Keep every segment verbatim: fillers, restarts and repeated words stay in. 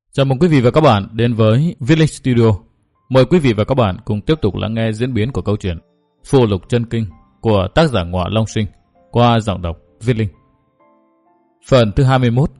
Chào mừng quý vị và các bạn đến với Viết Linh Studio. Mời quý vị và các bạn cùng tiếp tục lắng nghe diễn biến của câu chuyện Phù Lục Chân Kinh của tác giả Ngọa Long Sinh qua giọng đọc Viết Linh. Phần thứ hai mươi mốt.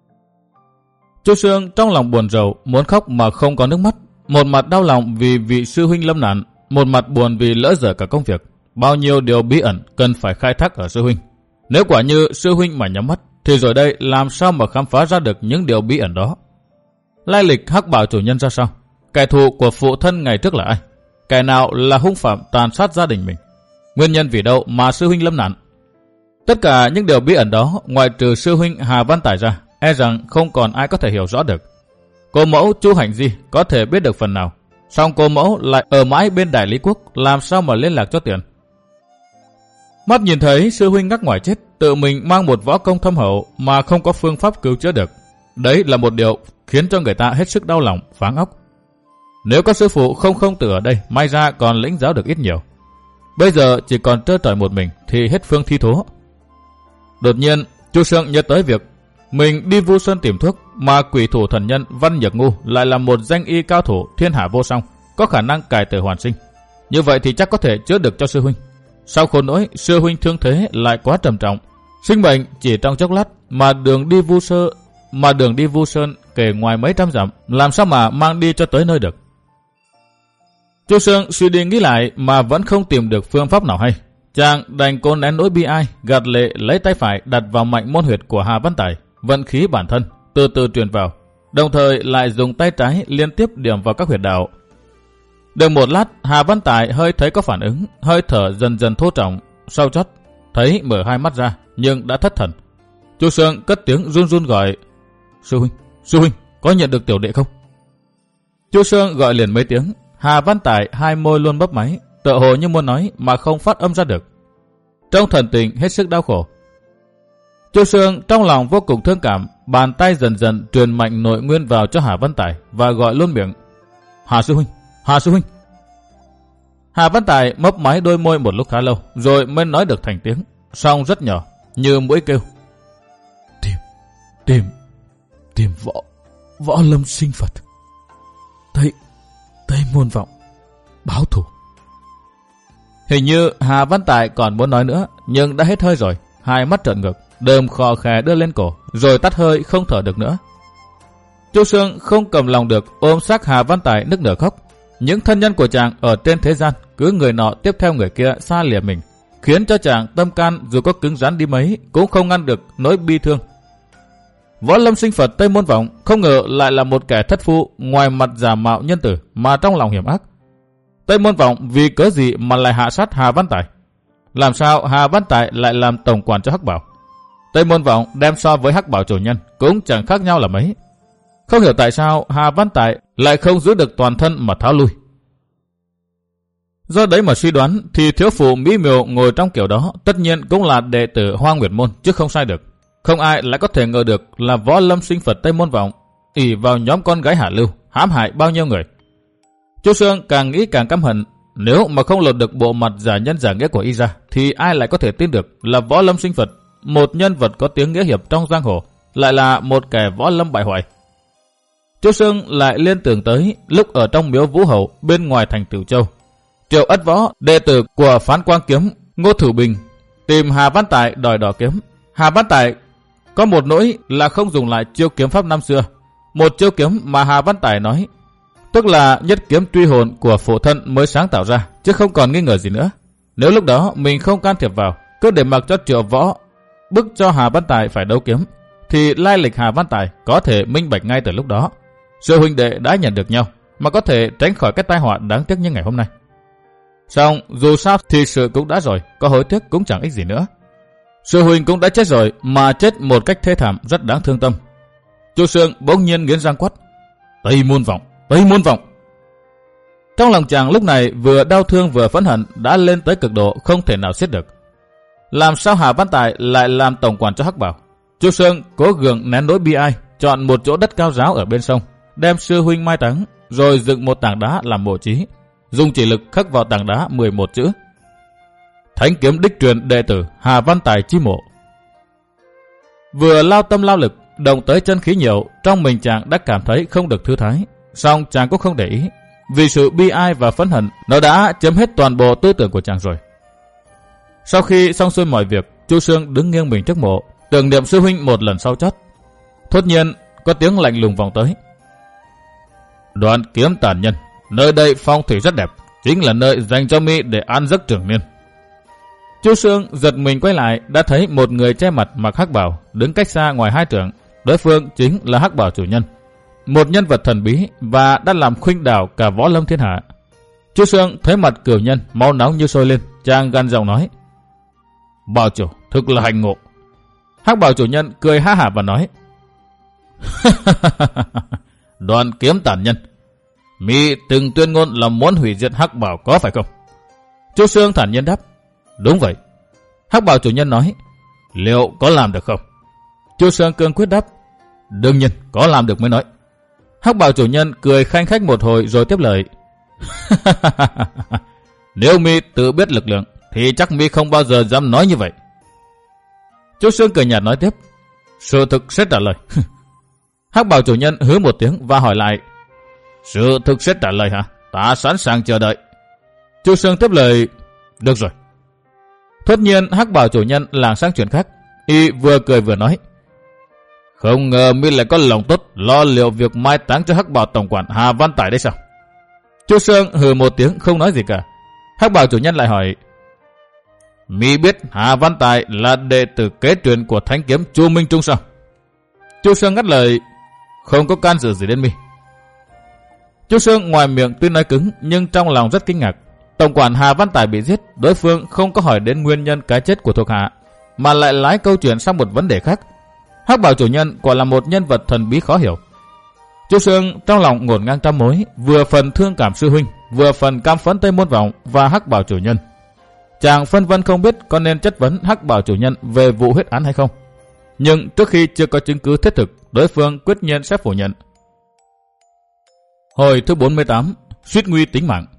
Chu Sương trong lòng buồn rầu, muốn khóc mà không có nước mắt. Một mặt đau lòng vì vị sư huynh lâm nạn, một mặt buồn vì lỡ dở cả công việc. Bao nhiêu điều bí ẩn cần phải khai thác ở sư huynh. Nếu quả như sư huynh mà nhắm mắt, thì rồi đây làm sao mà khám phá ra được những điều bí ẩn đó? Lai lịch Hắc Bảo chủ nhân ra sao? Kẻ thù của phụ thân ngày trước là ai? Kẻ nào là hung phạm tàn sát gia đình mình? Nguyên nhân vì đâu mà sư huynh lâm nạn? Tất cả những điều bí ẩn đó, ngoại trừ sư huynh Hà Văn Tài ra, e rằng không còn ai có thể hiểu rõ được. Cô mẫu Chu Hành Di có thể biết được phần nào, song cô mẫu lại ở mãi bên Đại Lý Quốc, làm sao mà liên lạc cho tiền? Mắt nhìn thấy sư huynh ngắc ngoài chết, tự mình mang một võ công thâm hậu mà không có phương pháp cứu chữa được. Đấy là một điều khiến cho người ta hết sức đau lòng, pháng óc. Nếu có sư phụ không không tử ở đây, may ra còn lĩnh giáo được ít nhiều. Bây giờ chỉ còn trơ trọi một mình thì hết phương thi thố. Đột nhiên, Chu Sương nhớ tới việc mình đi Vu Sơn tìm thuốc, mà quỷ thủ thần nhân Văn Nhược Ngu lại là một danh y cao thủ thiên hạ vô song, có khả năng cải tử hoàn sinh. Như vậy thì chắc có thể chữa được cho sư huynh. Sau khổ nỗi sư huynh thương thế lại quá trầm trọng, sinh bệnh chỉ trong chốc lát, mà đường đi Vu Sơ mà đường đi Vu Sơn kể ngoài mấy trăm dặm, làm sao mà mang đi cho tới nơi được? Chu Sương suy đi nghĩ lại mà vẫn không tìm được phương pháp nào hay. Chàng đành cố nén nỗi bi ai, gạt lệ lấy tay phải đặt vào mạnh môn huyệt của Hà Văn Tài, vận khí bản thân từ từ truyền vào, đồng thời lại dùng tay trái liên tiếp điểm vào các huyệt đạo. Được một lát, Hà Văn Tài hơi thấy có phản ứng, hơi thở dần dần thô trọng, sau chót thấy mở hai mắt ra nhưng đã thất thần. Chu Sương cất tiếng run run gọi: "Sư huynh, sư huynh, có nhận được tiểu đệ không?" Chu Sương gọi liền mấy tiếng. Hà Văn Tài hai môi luôn bấp máy, tựa hồ như muốn nói mà không phát âm ra được, trong thần tình hết sức đau khổ. Chu Sương trong lòng vô cùng thương cảm, bàn tay dần dần truyền mạnh nội nguyên vào cho Hà Văn Tài và gọi luôn miệng: "Hà sư huynh, Hà sư huynh." Hà Văn Tài mấp máy đôi môi một lúc khá lâu, rồi mới nói được thành tiếng, song rất nhỏ, như mũi kêu: "Tìm, tìm, tìm võ, võ lâm sinh Phật. Tây, Tây môn vọng, báo thù." Hình như Hà Văn Tài còn muốn nói nữa, nhưng đã hết hơi rồi, hai mắt trợn ngược, đờm khò khè đưa lên cổ, rồi tắt hơi không thở được nữa. Chu Sương không cầm lòng được, ôm xác Hà Văn Tài nức nở khóc. Những thân nhân của chàng ở trên thế gian, cứ người nọ tiếp theo người kia xa lìa mình, khiến cho chàng tâm can dù có cứng rắn đi mấy cũng không ngăn được nỗi bi thương. Võ lâm sinh Phật Tây môn vọng không ngờ lại là một kẻ thất phu, ngoài mặt giả mạo nhân tử mà trong lòng hiểm ác. Tây môn vọng vì cớ gì mà lại hạ sát Hà Văn Tài? Làm sao Hà Văn Tài lại làm tổng quản cho Hắc Bảo? Tây môn vọng đem so với Hắc Bảo chủ nhân cũng chẳng khác nhau là mấy. Không hiểu tại sao Hà Văn Tài lại không giữ được toàn thân mà tháo lui. Do đấy mà suy đoán thì thiếu phụ Mỹ Miều ngồi trong kiểu đó tất nhiên cũng là đệ tử Hoa Nguyệt môn chứ không sai được. Không ai lại có thể ngờ được là võ lâm sinh Phật Tây môn vọng ỷ vào nhóm con gái hạ lưu hãm hại bao nhiêu người. Chu Sương càng nghĩ càng căm hận. Nếu mà không lột được bộ mặt giả nhân giả nghĩa của y ra, thì ai lại có thể tin được là võ lâm sinh Phật, một nhân vật có tiếng nghĩa hiệp trong giang hồ, lại là một kẻ võ lâm bại hoại. Chu Sương lại liên tưởng tới lúc ở trong miếu Vũ Hậu bên ngoài thành Tửu Châu, Triệu Ất Võ, đệ tử của Phán Quang Kiếm Ngô Thử Bình, tìm Hà Văn Tài đòi đỏ kiếm. Hà Văn Tài có một nỗi là không dùng lại chiêu kiếm pháp năm xưa, một chiêu kiếm mà Hà Văn Tài nói, tức là nhất kiếm truy hồn của phụ thân mới sáng tạo ra, chứ không còn nghi ngờ gì nữa. Nếu lúc đó mình không can thiệp vào, cứ để mặc cho Triệu Võ bức cho Hà Văn Tài phải đấu kiếm, thì lai lịch Hà Văn Tài có thể minh bạch ngay từ lúc đó. Sư huynh đệ đã nhận được nhau, mà có thể tránh khỏi cái tai họa đáng tiếc như ngày hôm nay. Song dù sao thì sự cũng đã rồi, có hối tiếc cũng chẳng ích gì nữa. Sư huynh cũng đã chết rồi, mà chết một cách thê thảm rất đáng thương tâm. Chu Sương bỗng nhiên nghiến răng quát: "Tây môn vọng, Tây môn vọng!" Trong lòng chàng lúc này vừa đau thương vừa phẫn hận đã lên tới cực độ không thể nào xiết được. Làm sao Hà Văn Tài lại làm tổng quản cho Hắc Bảo? Chu Sương cố gượng nén nỗi bi ai, chọn một chỗ đất cao ráo ở bên sông, đem sư huynh mai táng, rồi dựng một tảng đá làm mộ chí, dùng chỉ lực khắc vào tảng đá mười một chữ: Thánh kiếm đích truyền đệ tử Hà Văn Tài chi mộ. Vừa lao tâm lao lực, động tới chân khí nhiều, trong mình chàng đã cảm thấy không được thư thái, song chàng cũng không để ý, vì sự bi ai và phẫn hận nó đã chiếm hết toàn bộ tư tưởng của chàng rồi. Sau khi xong xuôi mọi việc, Chu Sương đứng nghiêng mình trước mộ, tưởng niệm sư huynh một lần sau chót. Thốt nhiên có tiếng lạnh lùng vọng tới. Đoàn Kiếm tàn nhân, nơi đây phong thủy rất đẹp, chính là nơi dành cho mi để an giấc trường niên. Chu Sương giật mình quay lại, đã thấy một người che mặt mặc hắc bào đứng cách xa ngoài hai trượng. Đối phương chính là hắc bào chủ nhân, một nhân vật thần bí và đã làm khuynh đảo cả võ lâm thiên hạ. Chu Sương thấy mặt cửu nhân máu nóng như sôi lên, chàng gằn giọng nói: Bào chủ thực là hành ngộ. Hắc bào chủ nhân cười ha hả và nói: Đoàn Kiếm tàn nhân, mi từng tuyên ngôn là muốn hủy diệt hắc bào có phải không? Chu Sương thản nhiên đáp: Đúng vậy. Hắc bào chủ nhân nói: Liệu có làm được không? Chu Sương cương quyết đáp: Đương nhiên có làm được mới nói. Hắc bào chủ nhân cười khanh khách một hồi rồi tiếp lời: Nếu mi tự biết lực lượng thì chắc mi không bao giờ dám nói như vậy. Chu Sương cười nhạt nói tiếp: Sự thực sẽ trả lời. Hắc bào chủ nhân hứ một tiếng và hỏi lại: Sự thực sẽ trả lời hả? Ta sẵn sàng chờ đợi. Chu Sương tiếp lời: Được rồi. Thốt nhiên hắc bào chủ nhân làng sang chuyện khác, y vừa cười vừa nói: Không ngờ mi lại có lòng tốt lo liệu việc mai táng cho hắc bào tổng quản Hà Văn Tài đấy sao? Chu Sương hừ một tiếng không nói gì cả. Hắc bào chủ nhân lại hỏi: Mi biết Hà Văn Tài là đệ tử kế truyền của Thánh Kiếm Chu Minh Trung sao? Chu Sương ngắt lời: Không có can dự gì đến mi. Chu Sương ngoài miệng tuy nói cứng nhưng trong lòng rất kinh ngạc. Tổng quản Hà Văn Tài bị giết, đối phương không có hỏi đến nguyên nhân cái chết của thuộc hạ, mà lại lái câu chuyện sang một vấn đề khác. Hắc bào chủ nhân quả là một nhân vật thần bí khó hiểu. Chu Sương trong lòng ngổn ngang trăm mối, vừa phần thương cảm sư huynh, vừa phần cam phẫn Tây Môn Vọng và hắc bào chủ nhân. Chàng phân vân không biết có nên chất vấn hắc bào chủ nhân về vụ huyết án hay không. Nhưng trước khi chưa có chứng cứ thiết thực, đối phương quyết nhiên sẽ phủ nhận. Hồi thứ bốn mươi tám, suýt nguy tính mạng.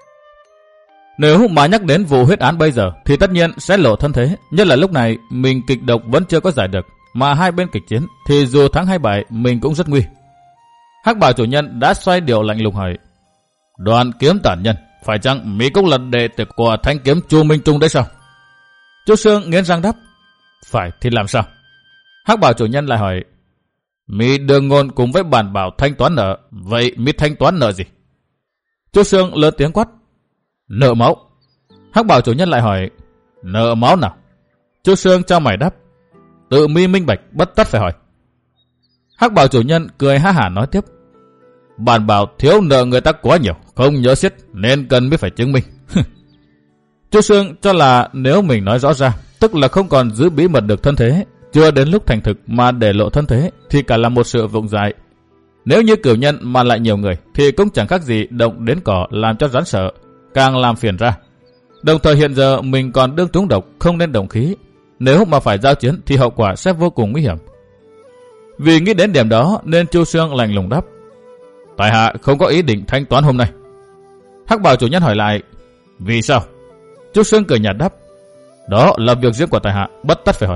Nếu mà nhắc đến vụ huyết án bây giờ thì tất nhiên sẽ lộ thân thế, nhất là lúc này mình kịch độc vẫn chưa có giải được, mà hai bên kịch chiến thì dù thắng hay bại mình cũng rất nguy. Hắc bào chủ nhân đã xoay điều lạnh lùng hỏi: Đoàn Kiếm tàn nhân, phải chăng mỹ cũng là đệ tử của Thánh Kiếm Chu Minh Trung đấy sao? Chu Sương nghiến răng đáp: Phải thì làm sao? Hắc bào chủ nhân lại hỏi: Mi đường ngôn cùng với bản bảo thanh toán nợ, vậy mi thanh toán nợ gì? Chu Sương lớn tiếng quát: Nợ máu. Hắc bào chủ nhân lại hỏi: Nợ máu nào? Chu Sương cho mày đáp: Tự mi minh bạch, bất tất phải hỏi. Hắc bào chủ nhân cười ha hả nói tiếp: Bản bảo thiếu nợ người ta quá nhiều, không nhớ xiết nên cần mới phải chứng minh. Chu Sương cho là nếu mình nói rõ ra, tức là không còn giữ bí mật được thân thế, chưa đến lúc thành thực mà để lộ thân thế thì cả là một sự vụng dại. Nếu như cửu nhân mà lại nhiều người thì cũng chẳng khác gì động đến cỏ làm cho rắn sợ, càng làm phiền ra. Đồng thời hiện giờ mình còn đương trúng độc, không nên động khí. Nếu mà phải giao chiến thì hậu quả sẽ vô cùng nguy hiểm. Vì nghĩ đến điểm đó nên Chu Sương lạnh lùng đáp: Tại hạ không có ý định thanh toán hôm nay. Hắc bào chủ nhân hỏi lại: Vì sao? Chu Sương cười nhạt đáp: Đó là việc riêng của tại hạ, bất tất phải hỏi.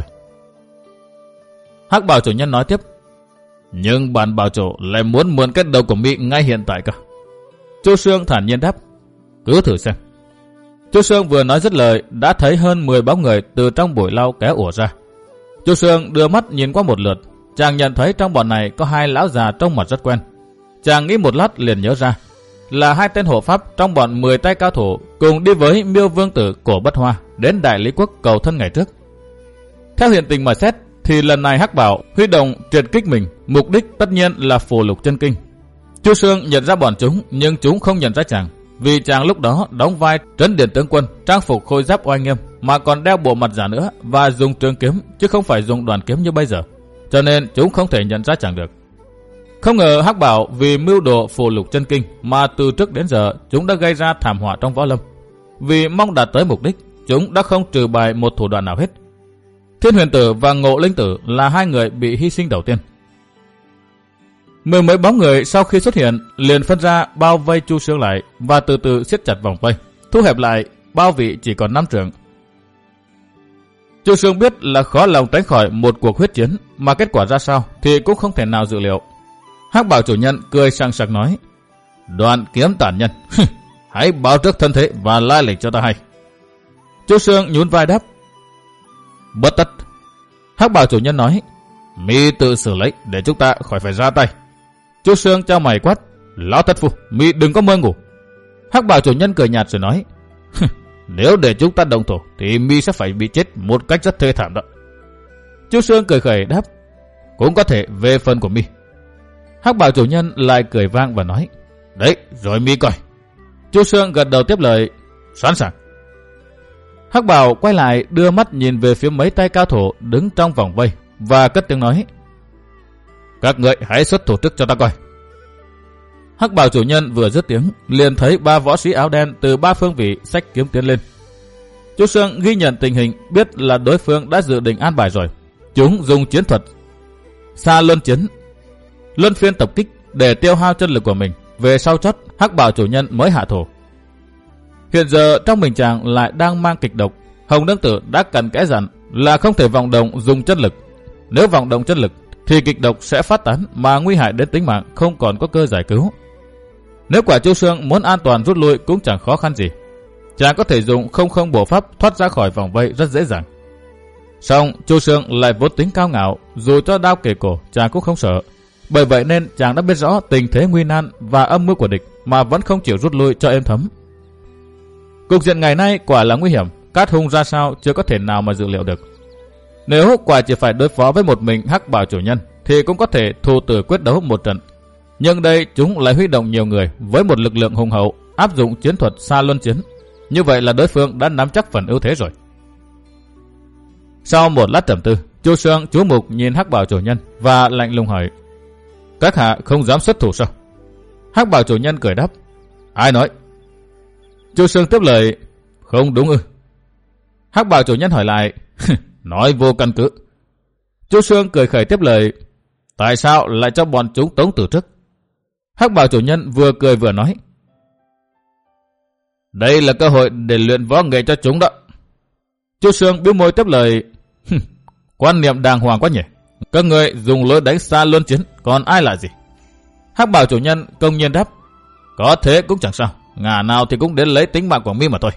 Hắc bào chủ nhân nói tiếp: Nhưng bản bảo chủ lại muốn mượn cái đầu của mi ngay hiện tại cả. Chu Sương thản nhiên đáp: Cứ thử xem. Chu Sương vừa nói dứt lời đã thấy hơn mười bóng người từ trong bụi lau kéo ùa ra. Chu Sương đưa mắt nhìn qua một lượt, chàng nhận thấy trong bọn này có hai lão già trông mặt rất quen. Chàng nghĩ một lát liền nhớ ra là hai tên hộ pháp trong bọn mười tay cao thủ cùng đi với Miêu Vương tử Cổ Bất Hoa đến Đại Lý Quốc cầu thân ngày trước. Theo hiện tình mà xét thì lần này Hắc Bảo huy động triệt kích mình, mục đích tất nhiên là phù lục chân kinh. Chu Sương nhận ra bọn chúng nhưng chúng không nhận ra chàng, vì chàng lúc đó đóng vai trấn điện tướng quân, trang phục khôi giáp oai nghiêm mà còn đeo bộ mặt giả nữa và dùng trường kiếm chứ không phải dùng đoàn kiếm như bây giờ, cho nên chúng không thể nhận ra chàng được. Không ngờ Hắc Bảo vì mưu đồ phù lục chân kinh mà từ trước đến giờ chúng đã gây ra thảm họa trong võ lâm. Vì mong đạt tới mục đích, chúng đã không trừ bài một thủ đoạn nào hết. Thiên Huyền Tử và Ngộ Linh Tử là hai người bị hy sinh đầu tiên. Mười mấy bóng người sau khi xuất hiện liền phân ra bao vây Chu Sương lại và từ từ siết chặt vòng vây, thu hẹp lại, bao vị chỉ còn năm trượng. Chu Sương biết là khó lòng tránh khỏi một cuộc huyết chiến, mà kết quả ra sao thì cũng không thể nào dự liệu. Hắc Bảo chủ nhân cười sằng sặc nói: Đoạn kiếm tàn nhân, hãy báo trước thân thế và lai lịch cho ta hay. Chu Sương nhún vai đáp: Bất tất. Hắc Bảo chủ nhân nói: Mi tự xử lấy để chúng ta khỏi phải ra tay. Chu Sương trao mày quát: Lão thất phu, Mi đừng có mơ ngủ. Hắc Bảo chủ nhân cười nhạt rồi nói: Nếu để chúng ta động thủ thì Mi sẽ phải bị chết một cách rất thê thảm đó. Chu Sương cười khẩy đáp: Cũng có thể về phần của Mi. Hắc Bảo chủ nhân lại cười vang và nói: Đấy, rồi Mi coi. Chu Sương gật đầu tiếp lời: Sẵn sàng. Hắc Bảo quay lại đưa mắt nhìn về phía mấy tay cao thủ đứng trong vòng vây và cất tiếng nói: Các người hãy xuất thủ trước cho ta coi. Hắc Bảo chủ nhân vừa dứt tiếng, liền thấy ba võ sĩ áo đen từ ba phương vị xách kiếm tiến lên. Chu Sương ghi nhận tình hình, biết là đối phương đã dự định an bài rồi. Chúng dùng chiến thuật xa luân chiến, luân phiên tập kích để tiêu hao chân lực của mình. Về sau chót, Hắc Bảo chủ nhân mới hạ thủ. Hiện giờ trong mình chàng lại đang mang kịch độc. Hồng Nương Tử đã cẩn kẽ dặn là không thể vọng động dùng chân lực. Nếu vọng động chân lực thì kịch độc sẽ phát tán mà nguy hại đến tính mạng, không còn có cơ giải cứu. Nếu quả Chu Sương muốn an toàn rút lui cũng chẳng khó khăn gì. Chàng có thể dùng không không bổ pháp thoát ra khỏi vòng vây rất dễ dàng. Song Chu Sương lại vốn tính cao ngạo, dù cho đao kề cổ chàng cũng không sợ. Bởi vậy nên chàng đã biết rõ tình thế nguy nan và âm mưu của địch mà vẫn không chịu rút lui cho êm thấm. Cục diện ngày nay quả là nguy hiểm, Cát Hung ra sao chưa có thể nào mà dự liệu được. Nếu quả chỉ phải đối phó với một mình Hắc Bảo chủ nhân thì cũng có thể thù tử quyết đấu một trận. Nhưng đây chúng lại huy động nhiều người với một lực lượng hùng hậu, áp dụng chiến thuật xa luân chiến. Như vậy là đối phương đã nắm chắc phần ưu thế rồi. Sau một lát trầm tư, Chu Sương chú mục nhìn Hắc Bảo chủ nhân và lạnh lùng hỏi: Các hạ không dám xuất thủ sao? Hắc Bảo chủ nhân cười đáp: Ai nói? Chu Sương tiếp lời: Không đúng ư? Hắc Bảo chủ nhân hỏi lại: Nói vô căn cứ. Chu Sương cười khẩy tiếp lời: Tại sao lại cho bọn chúng tống từ trước? Hắc Bảo chủ nhân vừa cười vừa nói: Đây là cơ hội để luyện võ nghệ cho chúng đó. Chu Sương bĩu môi tiếp lời: Quan niệm đàng hoàng quá nhỉ. Các người dùng lối đánh xa luân chiến, còn ai là gì? Hắc Bảo chủ nhân công nhiên đáp: Có thế cũng chẳng sao, ngả nào thì cũng đến lấy tính mạng của Mi mà thôi.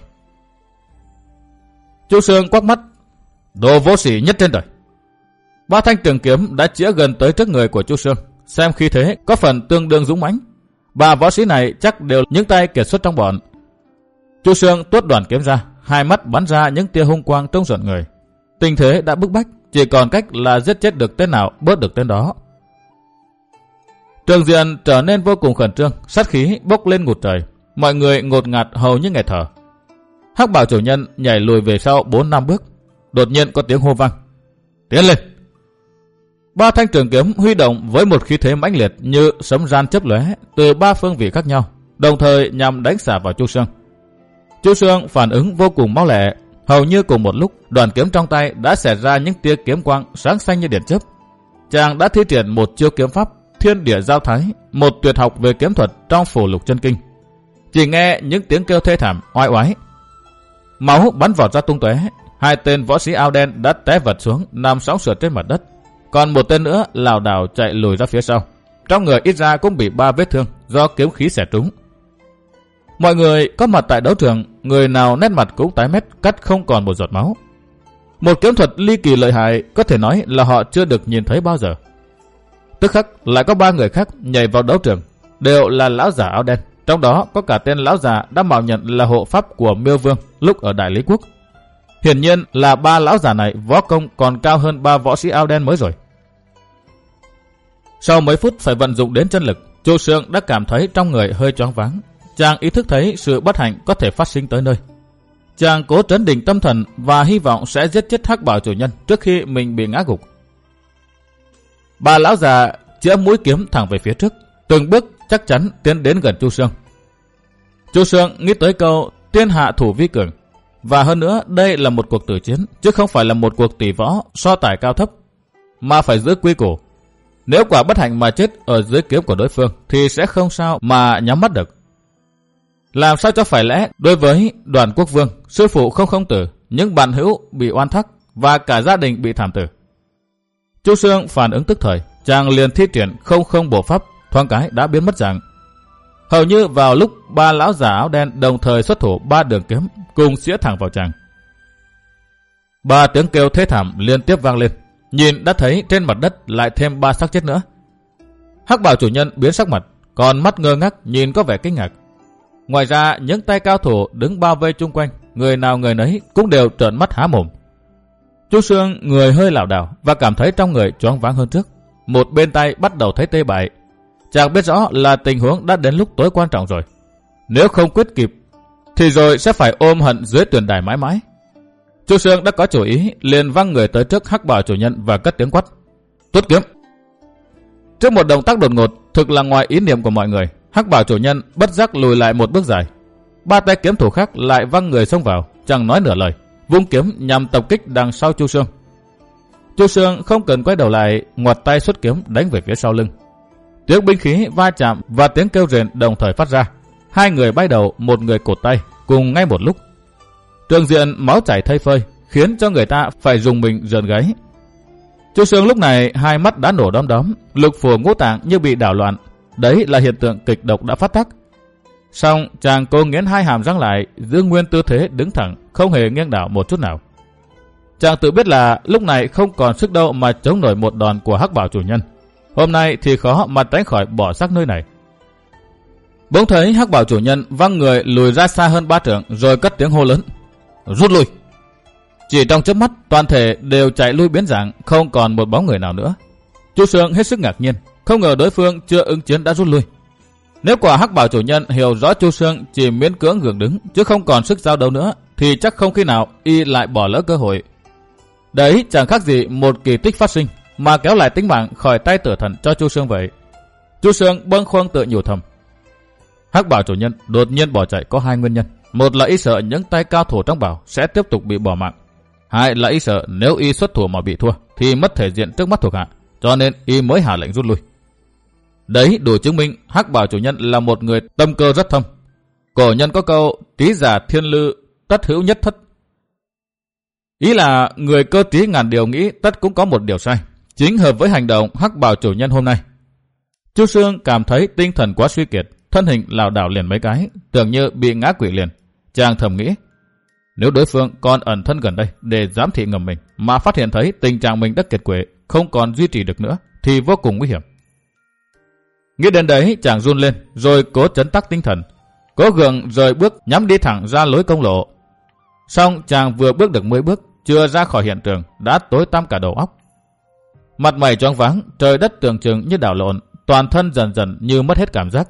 Chu Sương quắc mắt: Đồ vô sỉ nhất trên đời. Ba thanh trường kiếm đã chĩa gần tới trước người của Chu Sương, xem khí thế có phần tương đương dũng mãnh. Ba võ sĩ này chắc đều những tay kiệt xuất trong bọn. Chu Sương tuốt đoàn kiếm ra, hai mắt bắn ra những tia hung quang trông rợn người. Tình thế đã bức bách, chỉ còn cách là giết chết được tên nào bớt được tên đó. Trường diện trở nên vô cùng khẩn trương, sát khí bốc lên ngút trời, mọi người ngột ngạt hầu như nghẹt thở. Hắc Bảo chủ nhân nhảy lùi về sau bốn năm bước, đột nhiên có tiếng hô vang: Tiến lên! Ba thanh trường kiếm huy động với một khí thế mãnh liệt như sấm ran chớp lóe từ ba phương vị khác nhau, đồng thời nhằm đánh xả vào Chu Sương. Chu Sương phản ứng vô cùng mau lẹ, hầu như cùng một lúc, đoàn kiếm trong tay đã xẹt ra những tia kiếm quang sáng xanh như điện chớp. Chàng đã thi triển một chiêu kiếm pháp Thiên Địa Giao Thái, một tuyệt học về kiếm thuật trong Phổ Lục Chân Kinh. Chỉ nghe những tiếng kêu thê thảm oai oái, máu bắn vọt ra tung tóe. Hai tên võ sĩ áo đen đã té vật xuống nằm sóng sượt trên mặt đất, còn một tên nữa lảo đảo chạy lùi ra phía sau. Trong người ít ra cũng bị ba vết thương do kiếm khí xẻ trúng. Mọi người có mặt tại đấu trường, người nào nét mặt cũng tái mét, cắt không còn một giọt máu. Một kiếm thuật ly kỳ lợi hại, có thể nói là họ chưa được nhìn thấy bao giờ. Tức khắc lại có ba người khác nhảy vào đấu trường, đều là lão giả áo đen. Trong đó có cả tên lão già đã mạo nhận là hộ pháp của Miêu Vương lúc ở Đại Lý Quốc. Hiển nhiên là ba lão già này võ công còn cao hơn ba võ sĩ áo đen mới rồi. Sau mấy phút phải vận dụng đến chân lực, Chu Sương đã cảm thấy trong người hơi choáng váng. Chàng ý thức thấy sự bất hạnh có thể phát sinh tới nơi. Chàng cố trấn định tâm thần và hy vọng sẽ giết chết Hắc Bảo chủ nhân trước khi mình bị ngã gục. Ba lão già chĩa mũi kiếm thẳng về phía trước, từng bước chắc chắn tiến đến gần Chu Sương. Chu Sương nghĩ tới câu tiên hạ thủ vi cường, và hơn nữa đây là một cuộc tử chiến chứ không phải là một cuộc tỷ võ so tài cao thấp, mà phải giữ quy củ. Nếu quả bất hạnh mà chết ở dưới kiếm của đối phương thì sẽ không sao mà nhắm mắt được. Làm sao cho phải lẽ đối với Đoàn Quốc Vương, sư phụ không không tử, những bạn hữu bị oan thác, và cả gia đình bị thảm tử. Chu Xương phản ứng tức thời, chàng liền thi triển không không bộ pháp, thoáng cái đã biến mất dạng. Hầu như vào lúc ba lão già áo đen đồng thời xuất thủ ba đường kiếm cùng xía thẳng vào chàng. Ba tiếng kêu thê thảm liên tiếp vang lên, nhìn đã thấy trên mặt đất lại thêm ba xác chết nữa. Hắc bào chủ nhân biến sắc mặt, còn mắt ngơ ngác nhìn có vẻ kinh ngạc. Ngoài ra những tay cao thủ đứng bao vây chung quanh, người nào người nấy cũng đều trợn mắt há mồm. Chu Xương người hơi lảo đảo và cảm thấy trong người choáng váng hơn trước. Một bên tay bắt đầu thấy tê bại. Chàng biết rõ là tình huống đã đến lúc tối quan trọng rồi. Nếu không quyết kịp thì rồi sẽ phải ôm hận dưới tuyền đài mãi mãi. Chu Xương đã có chủ ý, liền văng người tới trước hắc bào chủ nhân và cất tiếng quát: "Tuốt kiếm!" Trước một động tác đột ngột, thực là ngoài ý niệm của mọi người, hắc bào chủ nhân bất giác lùi lại một bước dài. Ba tay kiếm thủ khác lại văng người xông vào, chẳng nói nửa lời, vung kiếm nhằm tập kích đằng sau Chu Xương. Chu Xương không cần quay đầu lại, ngoặt tay xuất kiếm đánh về phía sau lưng. Tiếng binh khí va chạm và tiếng kêu rền đồng thời phát ra. Hai người bay đầu, một người cột tay, cùng ngay một lúc. Trường diện máu chảy thây phơi, khiến cho người ta phải dùng mình rợn gáy. Chu Xương lúc này hai mắt đã nổ đom đóm, lục phủ ngũ tạng như bị đảo loạn. Đấy là hiện tượng kịch độc đã phát tác. Xong chàng cố nghiến hai hàm răng lại, giữ nguyên tư thế đứng thẳng, không hề nghiêng đảo một chút nào. Chàng tự biết là lúc này không còn sức đâu mà chống nổi một đòn của hắc bảo chủ nhân. Hôm nay thì khó mà tránh khỏi bỏ xác nơi này. Bỗng thấy hắc bảo chủ nhân văng người lùi ra xa hơn ba trượng, rồi cất tiếng hô lớn: "Rút lui!" Chỉ trong chớp mắt, toàn thể đều chạy lui biến dạng, không còn một bóng người nào nữa. Chu Xương hết sức ngạc nhiên, không ngờ đối phương chưa ứng chiến đã rút lui. Nếu quả hắc bảo chủ nhân hiểu rõ Chu Xương chỉ miễn cưỡng gượng đứng chứ không còn sức giao đấu nữa, thì chắc không khi nào y lại bỏ lỡ cơ hội. Đấy chẳng khác gì một kỳ tích phát sinh mà kéo lại tính mạng khỏi tay tử thần cho Chu Xương vậy. Chu Xương bâng khuâng tự nhủ thầm. Hắc bảo chủ nhân đột nhiên bỏ chạy có hai nguyên nhân. Một là y sợ những tay cao thủ trong bảo sẽ tiếp tục bị bỏ mạng. Hai là y sợ nếu y xuất thủ mà bị thua thì mất thể diện trước mắt thuộc hạ, cho nên y mới hạ lệnh rút lui. Đấy đủ chứng minh hắc bảo chủ nhân là một người tâm cơ rất thâm. Cổ nhân có câu trí giả thiên lư tất hữu nhất thất. Ý là người cơ trí ngàn điều nghĩ tất cũng có một điều sai. Chính hợp với hành động hắc bảo chủ nhân hôm nay. Chu Xương cảm thấy tinh thần quá suy kiệt, thân hình lảo đảo liền mấy cái, tưởng như bị ngã quỵ liền. Chàng thầm nghĩ, nếu đối phương còn ẩn thân gần đây để giám thị ngầm mình mà phát hiện thấy tình trạng mình đã kiệt quệ, không còn duy trì được nữa thì vô cùng nguy hiểm. Nghĩ đến đấy chàng run lên, rồi cố trấn tắc tinh thần, cố gượng rời bước nhắm đi thẳng ra lối công lộ. Xong chàng vừa bước được mười bước, chưa ra khỏi hiện trường đã tối tăm cả đầu óc. Mặt mày choáng váng, trời đất tưởng chừng như đảo lộn, toàn thân dần dần như mất hết cảm giác.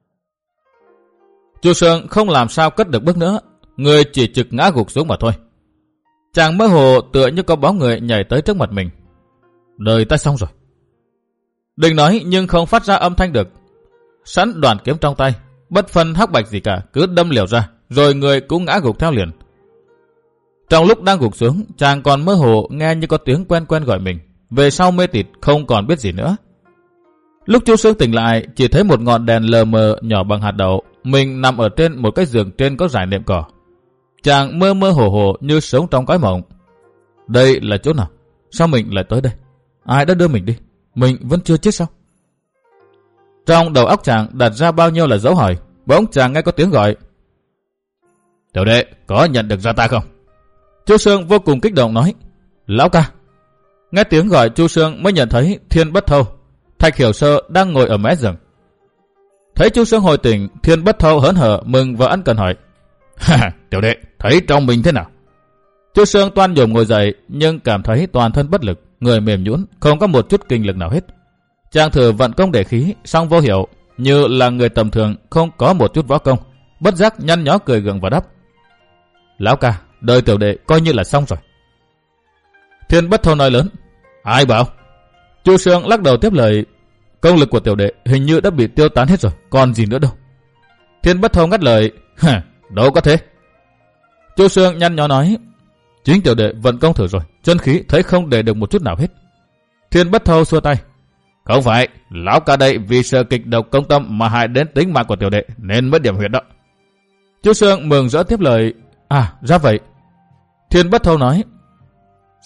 Chu Xương không làm sao cất được bước nữa, người chỉ trực ngã gục xuống mà thôi. Chàng mơ hồ tựa như có bóng người nhảy tới trước mặt mình. Đời ta xong rồi. Định nói nhưng không phát ra âm thanh được. Sẵn đoàn kiếm trong tay, bất phân hắc bạch gì cả, cứ đâm liều ra, rồi người cũng ngã gục theo liền. Trong lúc đang gục xuống, chàng còn mơ hồ nghe như có tiếng quen quen gọi mình. Về sau mê tịt không còn biết gì nữa. Lúc Chu Xương tỉnh lại, chỉ thấy một ngọn đèn lờ mờ nhỏ bằng hạt đậu. Mình nằm ở trên một cái giường trên có dải nệm cỏ. Chàng mơ mơ hồ hồ như sống trong cõi mộng. Đây là chỗ nào? Sao mình lại tới đây? Ai đã đưa mình đi? Mình vẫn chưa chết sao? Trong đầu óc chàng đặt ra bao nhiêu là dấu hỏi. Bỗng chàng nghe có tiếng gọi. Tiểu đệ, có nhận được ra ta không? Chu Xương vô cùng kích động nói. Lão ca. Nghe tiếng gọi Chu Xương mới nhận thấy Thiên Bất Thâu, Thạch Hiểu Sơ đang ngồi ở mé giường. Thấy Chu Xương hồi tỉnh, Thiên Bất Thâu hớn hở mừng và ân cần hỏi. Ha, tiểu đệ, thấy trong mình thế nào? Chu Xương toan nhổm ngồi dậy, nhưng cảm thấy toàn thân bất lực, người mềm nhũn, không có một chút kinh lực nào hết. Chàng thử vận công để khí, song vô hiệu, như là người tầm thường không có một chút võ công, bất giác nhăn nhó cười gượng và đáp. Lão ca, đời tiểu đệ coi như là xong rồi. Thiên Bất Thâu nói lớn. Ai bảo? Chu Xương lắc đầu tiếp lời. Công lực của tiểu đệ hình như đã bị tiêu tán hết rồi, còn gì nữa đâu. Thiên Bất Thâu ngắt lời. Hả, đâu có thế. Chu Xương nhăn nhó nói. Chính tiểu đệ vận công thử rồi, chân khí thấy không để được một chút nào hết. Thiên Bất Thâu xua tay. Không phải, lão ca đây vì sợ kịch độc công tâm mà hại đến tính mạng của tiểu đệ nên mới điểm huyệt đó. Chu Xương mừng rỡ tiếp lời. À, ra vậy. Thiên Bất Thâu nói.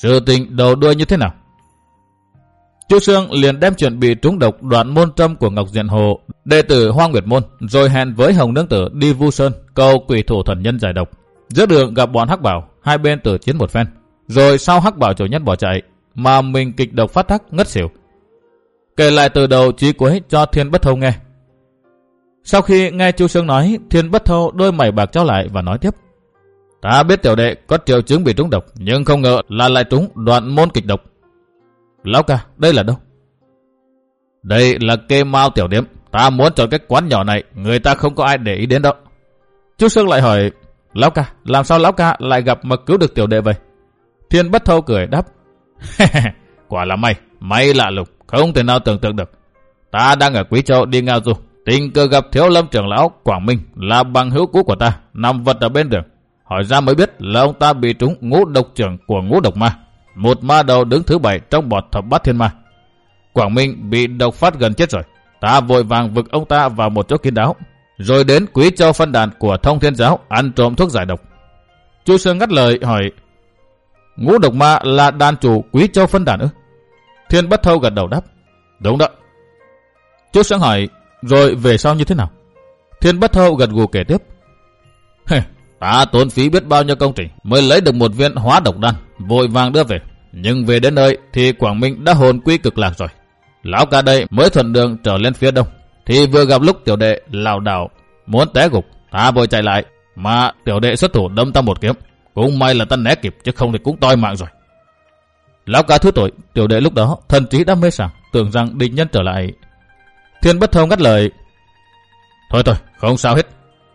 Sự tình đầu đuôi như thế nào? Chu Xương liền đem chuyện bị trúng độc đoạn môn trâm của Ngọc Diện Hồ, đệ tử Hoa Nguyệt Môn, rồi hẹn với Hồng Nương Tử đi Vu Sơn cầu quỷ thủ thần nhân giải độc. Giữa đường gặp bọn Hắc Bảo, hai bên tử chiến một phen, rồi sau Hắc Bảo chủ nhất bỏ chạy, mà mình kịch độc phát tác ngất xỉu. Kể lại từ đầu chí cuối cho Thiên Bất Thâu nghe. Sau khi nghe Chu Xương nói, Thiên Bất Thâu đôi mày bạc trao lại và nói tiếp: Ta biết tiểu đệ có triệu chứng bị trúng độc, nhưng không ngờ là lại trúng đoạn môn kịch độc. Lão ca, đây là đâu? Đây là Kê Mao tiểu điếm. Ta muốn chọn cái quán nhỏ này, người ta không có ai để ý đến đâu. Chu Xương lại hỏi: Lão ca, làm sao lão ca lại gặp mà cứu được tiểu đệ vậy? Thiên Bất Thâu cười đáp: Quả là may, may lạ lùng, không thể nào tưởng tượng được. Ta đang ở Quý Châu đi ngao du, tình cờ gặp Thiếu Lâm trưởng lão Quảng Minh là bằng hữu cũ của ta, nằm vật ở bên đường. Hỏi ra mới biết là ông ta bị trúng ngũ độc trưởng của ngũ độc ma, một ma đầu đứng thứ bảy trong bọt thập bát thiên ma. Quảng Minh bị độc phát gần chết rồi. Ta vội vàng vực ông ta vào một chỗ kín đáo, rồi đến Quý Châu phân đàn của Thông Thiên Giáo ăn trộm thuốc giải độc. Chu Xương ngắt lời hỏi: Ngũ độc ma là đàn chủ Quý Châu phân đàn ư? Thiên Bất Thâu gật đầu đáp: Đúng đó. Chu Xương hỏi: Rồi về sau như thế nào? Thiên Bất Thâu gật gù kể tiếp: Ta tốn phí biết bao nhiêu công trình mới lấy được một viên hóa độc đan, vội vàng đưa về. Nhưng về đến nơi thì Quảng Minh đã hồn quy cực lạc rồi. Lão ca đây mới thuận đường trở lên phía đông, thì vừa gặp lúc tiểu đệ lảo đảo muốn té gục. Ta vội chạy lại, mà tiểu đệ xuất thủ đâm ta một kiếm. Cũng may là ta né kịp, chứ không thì cũng toi mạng rồi. Lão ca thứ tội, tiểu đệ lúc đó thần trí đã mê sảng, tưởng rằng địch nhân trở lại. Thiên Bất Thâu ngắt lời: Thôi thôi, không sao hết.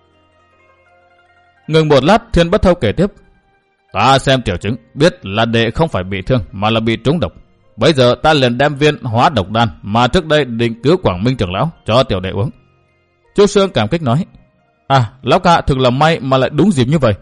Ngừng một lát, Thiên Bất Thâu kể tiếp: Ta xem triệu chứng, biết là đệ không phải bị thương mà là bị trúng độc. Bây giờ ta liền đem viên hóa độc đan mà trước đây định cứu Quảng Minh trưởng lão cho tiểu đệ uống. Chu Xương cảm kích nói: À, lão ca thực là may mà lại đúng dịp như vậy.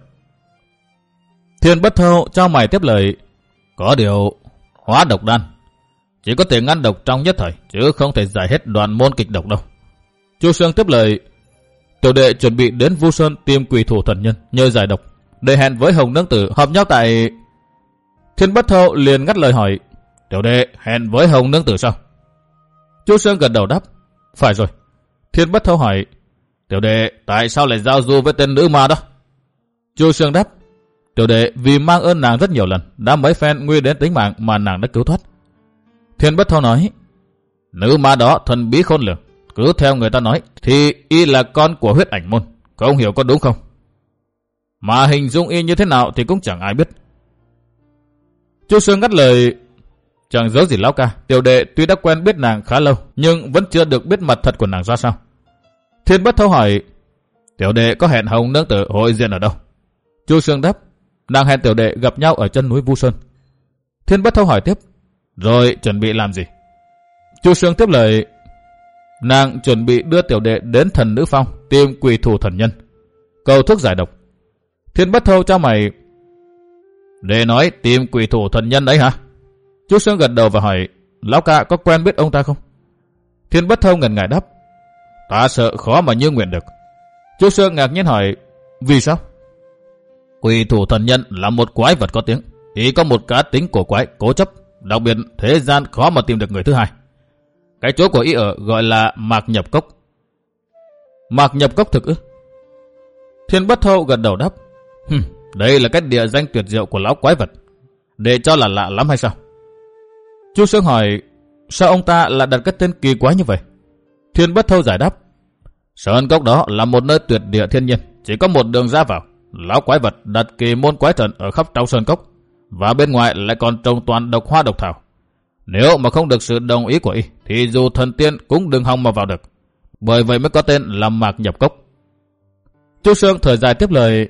Thiên Bất Thâu cho mày tiếp lời: Có điều hóa độc đan chỉ có thể ngăn độc trong nhất thời, chứ không thể giải hết đoạn môn kịch độc đâu. Chu Xương tiếp lời: Tiểu đệ chuẩn bị đến Vu Sơn tìm quỷ thủ thần nhân nhờ giải độc, để hẹn với Hồng Nương Tử họp nhau tại... Thiên Bất Thâu liền ngắt lời hỏi: Tiểu đệ hẹn với Hồng Nương Tử sao? Chu Xương gật đầu đáp: Phải rồi. Thiên Bất Thâu hỏi: Tiểu đệ tại sao lại giao du với tên nữ ma đó? Chu Xương đáp: Tiểu đệ vì mang ơn nàng rất nhiều lần, đã mấy phen nguy đến tính mạng mà nàng đã cứu thoát. Thiên Bất Thâu nói: Nữ ma đó thần bí khôn lường, cứ theo người ta nói thì y là con của huyết ảnh môn, không hiểu có đúng không? Mà hình dung y như thế nào thì cũng chẳng ai biết. Chu Xương ngắt lời: Chẳng giấu gì lão ca, tiểu đệ tuy đã quen biết nàng khá lâu, nhưng vẫn chưa được biết mặt thật của nàng ra sao. Thiên Bất Thâu hỏi: Tiểu đệ có hẹn Hồng Nương Tử hội diện ở đâu? Chu Xương đáp: Nàng hẹn tiểu đệ gặp nhau ở chân núi Vu Sơn. Thiên Bất Thâu hỏi tiếp: Rồi chuẩn bị làm gì? Chu Xương tiếp lời: Nàng chuẩn bị đưa tiểu đệ đến Thần Nữ Phong tìm quỷ thủ thần nhân, cầu thuốc giải độc. Thiên Bất Thâu cho mày: Đệ nói tìm quỷ thủ thần nhân đấy hả? Chu Xương gật đầu và hỏi: Lão ca có quen biết ông ta không? Thiên Bất Thâu ngần ngại đáp: Ta sợ khó mà như nguyện được. Chu Xương ngạc nhiên hỏi: Vì sao? Quỷ thủ thần nhân là một quái vật có tiếng, thì có một cá tính cổ quái cố chấp, đặc biệt thế gian khó mà tìm được người thứ hai. Cái chỗ của y ở gọi là Mạc Nhập Cốc. Mạc Nhập Cốc thực ư? Thiên Bất Thâu gật đầu đáp: Hừm, đây là cái địa danh tuyệt diệu của lão quái vật, để cho là lạ lắm hay sao? Chu Xương hỏi: Sao ông ta lại đặt cái tên kỳ quái như vậy? Thiên Bất Thâu giải đáp: Sơn Cốc đó là một nơi tuyệt địa thiên nhiên, chỉ có một đường ra vào. Lão quái vật đặt kỳ môn quái trận ở khắp trong Sơn Cốc, và bên ngoài lại còn trồng toàn độc hoa độc thảo. Nếu mà không được sự đồng ý của y, thì dù thần tiên cũng đừng hòng mà vào được. Bởi vậy mới có tên là Mạc Nhập Cốc. Chu Xương thời dài tiếp lời: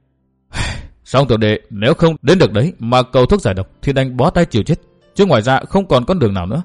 Song tiểu đệ nếu không đến được đấy mà cầu thuốc giải độc thì đành bó tay chịu chết, chứ ngoài ra không còn con đường nào nữa.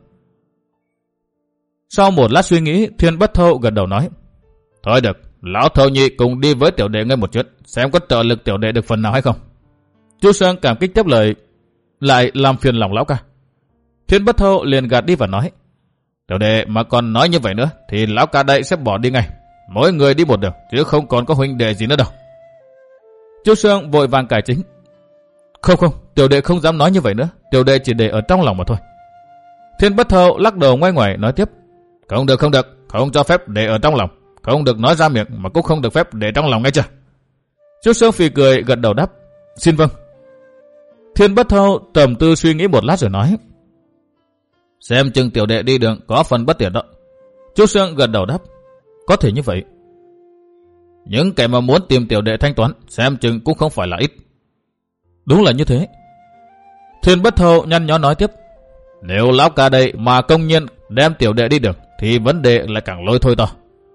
Sau một lát suy nghĩ, Thiên Bất Thâu gật đầu nói: Thôi được, lão Thâu nhị cùng đi với tiểu đệ ngay một chuyến, xem có trợ lực tiểu đệ được phần nào hay không. Chu Xương cảm kích tiếp lời: Lại làm phiền lòng lão ca. Thiên Bất Thâu liền gạt đi và nói: Tiểu đệ mà còn nói như vậy nữa thì lão ca đây sẽ bỏ đi ngay, mỗi người đi một đường, chứ không còn có huynh đệ gì nữa đâu. Chu Xương vội vàng cải chính: Không không, tiểu đệ không dám nói như vậy nữa, tiểu đệ chỉ để ở trong lòng mà thôi. Thiên Bất Thâu lắc đầu ngoay ngoải nói tiếp. Không được không được, không cho phép để ở trong lòng, không được nói ra miệng mà cũng không được phép để trong lòng nghe chưa? Chu Sương phì cười gật đầu đáp. Xin vâng. Thiên Bất Thâu trầm tư suy nghĩ một lát rồi nói. Xem chừng tiểu đệ đi đường có phần bất tiện đó. Chu Sương gật đầu đáp. Có thể như vậy. Những kẻ mà muốn tìm tiểu đệ thanh toán xem chừng cũng không phải là ít. Đúng là như thế. Thiên Bất Thâu nhăn nhó nói tiếp. Nếu lão ca đây mà công nhiên đem tiểu đệ đi đường thì vấn đề lại càng lôi thôi to.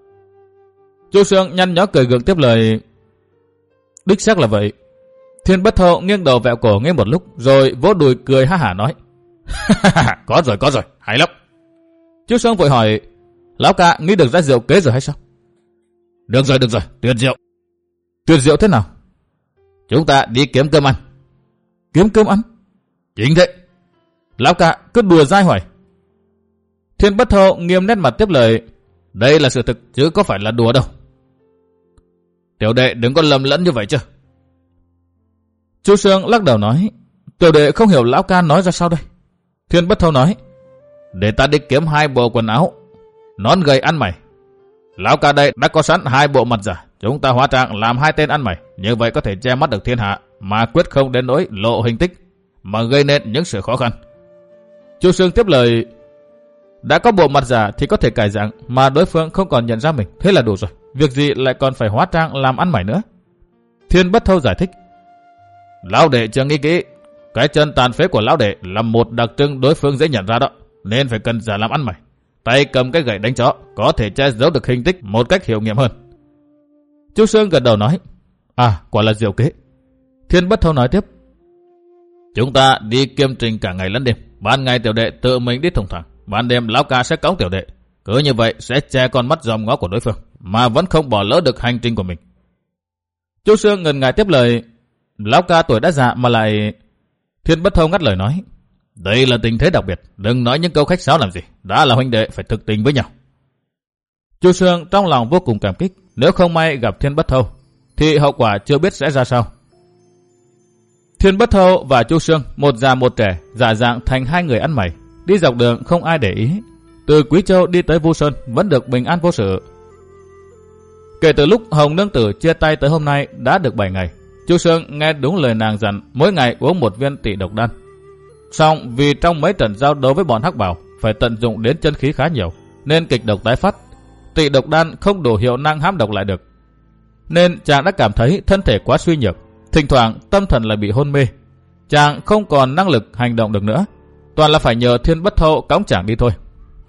Chu Sương nhăn nhó cười gượng tiếp lời. Đích xác là vậy. Thiên Bất Thâu nghiêng đầu vẹo cổ nghe một lúc rồi vỗ đùi cười ha hả nói. Có rồi có rồi, hay lắm. Chu Sương vội hỏi. Lão ca nghĩ được ra diệu kế rồi hay sao? Được rồi được rồi, tuyệt diệu. Tuyệt diệu thế nào? Chúng ta đi kiếm cơm ăn. Kiếm cơm ăn? Chính thế. Lão ca cứ đùa dai hoài. Thiên Bất Thâu nghiêm nét mặt tiếp lời. Đây là sự thực chứ có phải là đùa đâu. Tiểu đệ đừng có lầm lẫn như vậy chứ. Chu Sương lắc đầu nói. Tiểu đệ không hiểu lão ca nói ra sao đây. Thiên Bất Thâu nói. Để ta đi kiếm hai bộ quần áo, nón gầy ăn mày. Lão ca đây đã có sẵn hai bộ mặt giả, chúng ta hóa trang làm hai tên ăn mày, như vậy có thể che mắt được thiên hạ, mà quyết không đến nỗi lộ hình tích, mà gây nên những sự khó khăn. Chu Sương tiếp lời. Đã có bộ mặt giả thì có thể cải dạng, mà đối phương không còn nhận ra mình, thế là đủ rồi. Việc gì lại còn phải hóa trang làm ăn mày nữa? Thiên Bất Thâu giải thích. Lão đệ chưa nghĩ kỹ, cái chân tàn phế của lão đệ là một đặc trưng đối phương dễ nhận ra đó, nên phải cần giả làm ăn mày. Tay cầm cái gậy đánh chó có thể che giấu được hình tích một cách hiệu nghiệm hơn. Chu Sương gật đầu nói. À, quả là diệu kế. Thiên Bất Thâu nói tiếp. Chúng ta đi kiêm trình cả ngày lẫn đêm. Ban ngày tiểu đệ tự mình đi thùng thẳng, ban đêm lão ca sẽ cõng tiểu đệ. Cứ như vậy sẽ che con mắt dòm ngó của đối phương, mà vẫn không bỏ lỡ được hành trình của mình. Chu Sương ngần ngại tiếp lời. Lão ca tuổi đã già mà lại... Thiên Bất Thâu ngắt lời nói. Đây là tình thế đặc biệt, đừng nói những câu khách sáo làm gì, đã là huynh đệ phải thực tình với nhau. Chu Sương trong lòng vô cùng cảm kích, nếu không may gặp Thiên Bất Thâu thì hậu quả chưa biết sẽ ra sao. Thiên Bất Thâu và Chu Sương, một già một trẻ, giả dạng thành hai người ăn mày, đi dọc đường không ai để ý. Từ Quý Châu đi tới Vu Sơn vẫn được bình an vô sự. Kể từ lúc Hồng Nương Tử chia tay tới hôm nay đã được bảy ngày. Chu Sương nghe đúng lời nàng dặn mỗi ngày uống một viên tỵ độc đan. Song vì trong mấy trận giao đấu với bọn Hắc Bảo phải tận dụng đến chân khí khá nhiều, nên kịch độc tái phát, tỵ độc đan không đủ hiệu năng hãm độc lại được. Nên chàng đã cảm thấy thân thể quá suy nhược, thỉnh thoảng tâm thần lại bị hôn mê. Chàng không còn năng lực hành động được nữa, toàn là phải nhờ Thiên Bất Thâu cõng chàng đi thôi.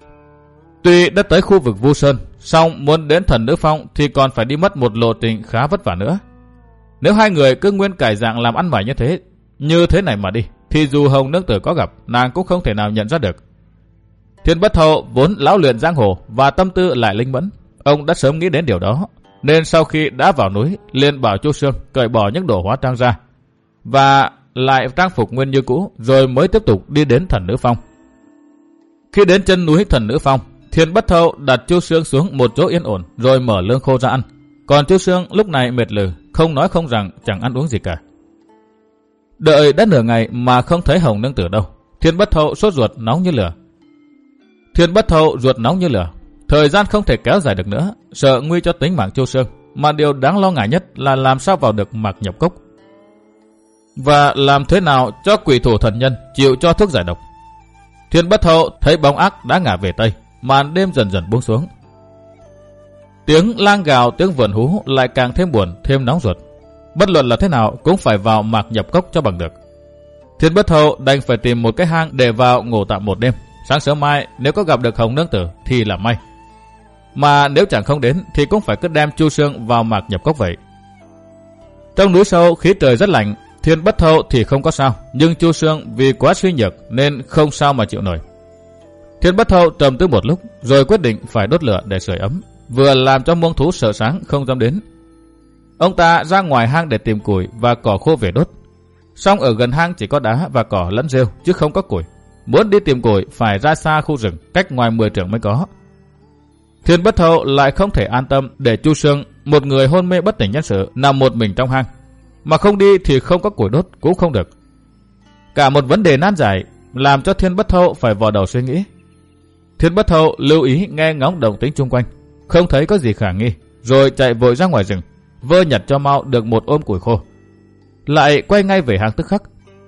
Tuy đã tới khu vực Vu Sơn, song muốn đến Thần Nữ Phong thì còn phải đi mất một lộ trình khá vất vả nữa. Nếu hai người cứ nguyên cải dạng làm ăn mày như thế, như thế này mà đi, thì dù Hồng Nương Tử có gặp, nàng cũng không thể nào nhận ra được. Thiên Bất Thâu vốn lão luyện giang hồ và tâm tư lại linh mẫn, ông đã sớm nghĩ đến điều đó, nên sau khi đã vào núi, liền bảo Chu Sương cởi bỏ những đồ hóa trang ra và lại trang phục nguyên như cũ, rồi mới tiếp tục đi đến Thần Nữ Phong. Khi đến chân núi Thần Nữ Phong, Thiên Bất Thâu đặt Chu Sương xuống một chỗ yên ổn, rồi mở lương khô ra ăn. Còn Chu Sương lúc này mệt lử, không nói không rằng, chẳng ăn uống gì cả. Đợi đã nửa ngày mà không thấy Hồng Nương Tử đâu. Thiên Bất Thâu sốt ruột nóng như lửa. Thiên Bất Thâu ruột nóng như lửa. Thời gian không thể kéo dài được nữa, sợ nguy cho tính mạng Chu Sương. Mà điều đáng lo ngại nhất là làm sao vào được Mạc Nhập Cốc, và làm thế nào cho quỷ thủ thần nhân chịu cho thuốc giải độc. Thiên Bất Thâu thấy bóng ác đã ngả về Tây, màn đêm dần dần buông xuống. Tiếng lang gào, tiếng vườn hú lại càng thêm buồn, thêm nóng ruột. Bất luận là thế nào cũng phải vào Mạc Nhập Cốc cho bằng được. Thiên Bất Thâu đành phải tìm một cái hang để vào ngủ tạm một đêm. Sáng sớm mai nếu có gặp được Hồng Nương Tử thì là may, mà nếu chẳng không đến thì cũng phải cứ đem Chu Sương vào Mạc Nhập Cốc vậy. Trong núi sâu khí trời rất lạnh, Thiên Bất Thâu thì không có sao, nhưng Chu Sương vì quá suy nhược nên không sao mà chịu nổi. Thiên Bất Thâu trầm tư một lúc rồi quyết định phải đốt lửa để sưởi ấm, vừa làm cho muông thú sợ sáng không dám đến. Ông ta ra ngoài hang để tìm củi và cỏ khô về đốt. Song ở gần hang chỉ có đá và cỏ lẫn rêu chứ không có củi. Muốn đi tìm củi phải ra xa khu rừng, cách ngoài mười trượng mới có. Thiên Bất Thâu lại không thể an tâm để Chu Sương, một người hôn mê bất tỉnh nhân sự, nằm một mình trong hang. Mà không đi thì không có củi đốt cũng không được. Cả một vấn đề nan giải, làm cho Thiên Bất Thâu phải vò đầu suy nghĩ. Thiên Bất Thâu lưu ý nghe ngóng động tĩnh chung quanh, không thấy có gì khả nghi, rồi chạy vội ra ngoài rừng, vơ nhặt cho mau được một ôm củi khô. Lại quay ngay về hang tức khắc.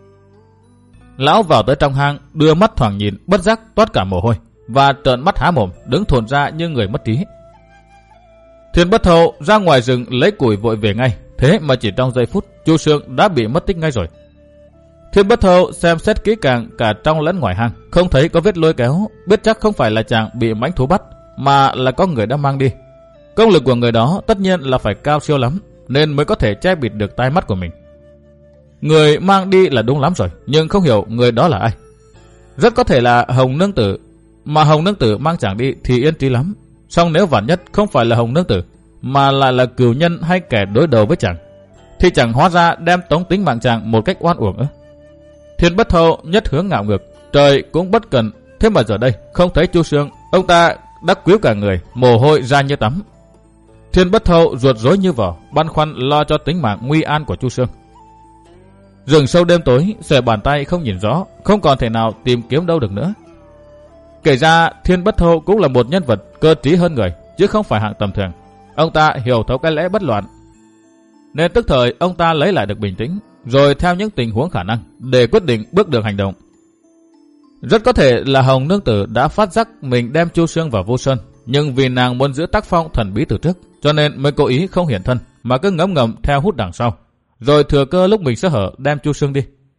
Lão vào tới trong hang, đưa mắt thoảng nhìn, bất giác toát cả mồ hôi, và trợn mắt há mồm, đứng thồn ra như người mất trí. Thiên Bất Thâu ra ngoài rừng lấy củi vội về ngay, thế mà chỉ trong giây phút, Chu Sương đã bị mất tích ngay rồi. Thiên Bất Thâu xem xét kỹ càng cả trong lẫn ngoài hang, không thấy có vết lôi kéo, biết chắc không phải là chàng bị mãnh thú bắt, mà là có người đã mang đi. Công lực của người đó tất nhiên là phải cao siêu lắm, nên mới có thể che bịt được tai mắt của mình. Người mang đi là đúng lắm rồi, nhưng không hiểu người đó là ai. Rất có thể là Hồng Nương Tử, mà Hồng Nương Tử mang chàng đi thì yên trí lắm. Song nếu vạn nhất không phải là Hồng Nương Tử, mà lại là cừu nhân hay kẻ đối đầu với chàng, thì chẳng hóa ra đem tống tính mạng chàng một cách oan uổng ư? Thiên Bất Thâu nhất hướng ngạo ngược, trời cũng bất cần, thế mà giờ đây không thấy Chu Sương, ông ta đắc quýu cả người, mồ hôi ra như tắm. Thiên Bất Thâu ruột rối như vỏ, băn khoăn lo cho tính mạng nguy an của Chu Sương. Rừng sâu đêm tối, xòe bàn tay không nhìn rõ, không còn thể nào tìm kiếm đâu được nữa. Kể ra Thiên Bất Thâu cũng là một nhân vật cơ trí hơn người, chứ không phải hạng tầm thường. Ông ta hiểu thấu cái lẽ bất loạn, nên tức thời ông ta lấy lại được bình tĩnh, rồi theo những tình huống khả năng để quyết định bước đường hành động. Rất có thể là Hồng Nương Tử đã phát giác mình đem Chu Sương vào Vô Sơn, nhưng vì nàng muốn giữ tác phong thần bí từ trước, cho nên mới cố ý không hiện thân, mà cứ ngấm ngầm theo hút đằng sau, rồi thừa cơ lúc mình sơ hở đem Chu Sương đi.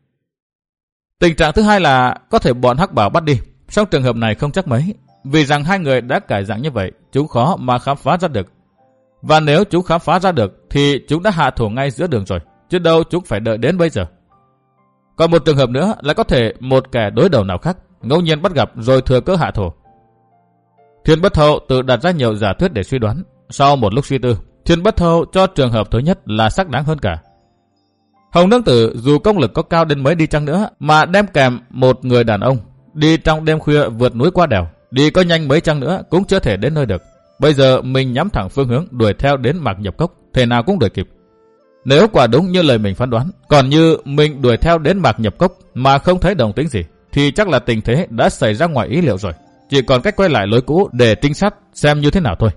Tình trạng thứ hai là có thể bọn Hắc Bảo bắt đi, song trường hợp này không chắc mấy, vì rằng hai người đã cải dạng như vậy, chúng khó mà khám phá ra được. Và nếu chúng khám phá ra được thì chúng đã hạ thủ ngay giữa đường rồi, chứ đâu chúng phải đợi đến bây giờ. Còn một trường hợp nữa là có thể một kẻ đối đầu nào khác ngẫu nhiên bắt gặp rồi thừa cơ hạ thủ. Thiên Bất Thâu tự đặt ra nhiều giả thuyết để suy đoán. Sau một lúc suy tư, Thiên Bất Thâu cho trường hợp thứ nhất là xác đáng hơn cả. Hồng Nương Tử dù công lực có cao đến mấy đi chăng nữa, mà đem kèm một người đàn ông đi trong đêm khuya vượt núi qua đèo, đi có nhanh mấy chăng nữa cũng chưa thể đến nơi được. Bây giờ mình nhắm thẳng phương hướng đuổi theo đến Mạc Nhập Cốc, thể nào cũng đuổi kịp. Nếu quả đúng như lời mình phán đoán, còn như mình đuổi theo đến Mạc Nhập Cốc mà không thấy động tĩnh gì, thì chắc là tình thế đã xảy ra ngoài ý liệu rồi. Chỉ còn cách quay lại lối cũ để trinh sát xem như thế nào thôi.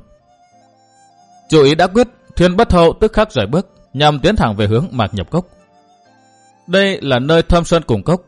Chủ ý đã quyết, Thiên Bất Thâu tức khắc rời bước, nhằm tiến thẳng về hướng Mạc Nhập Cốc. Đây là nơi thâm sơn cùng cốc,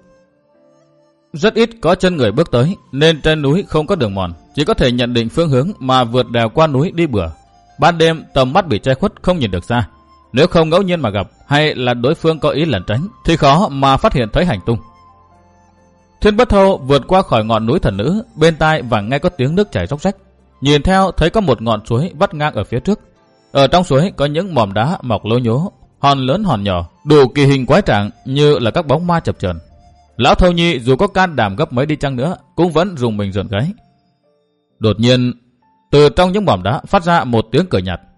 rất ít có chân người bước tới, nên trên núi không có đường mòn, chỉ có thể nhận định phương hướng mà vượt đèo qua núi đi bừa. Ban đêm tầm mắt bị che khuất không nhìn được xa, nếu không ngẫu nhiên mà gặp hay là đối phương có ý lẩn tránh thì khó mà phát hiện thấy hành tung. Thiên Bất Thâu vượt qua khỏi ngọn núi Thần Nữ, bên tai vẳng nghe có tiếng nước chảy róc rách. Nhìn theo thấy có một ngọn suối vắt ngang ở phía trước. Ở trong suối có những mỏm đá mọc lố nhố, hòn lớn hòn nhỏ, đủ kỳ hình quái trạng như là các bóng ma chập chờn. Lão Thâu Nhi dù có can đảm gấp mấy đi chăng nữa cũng vẫn rùng mình rợn gáy. Đột nhiên, từ trong những mỏm đá phát ra một tiếng cười nhạt.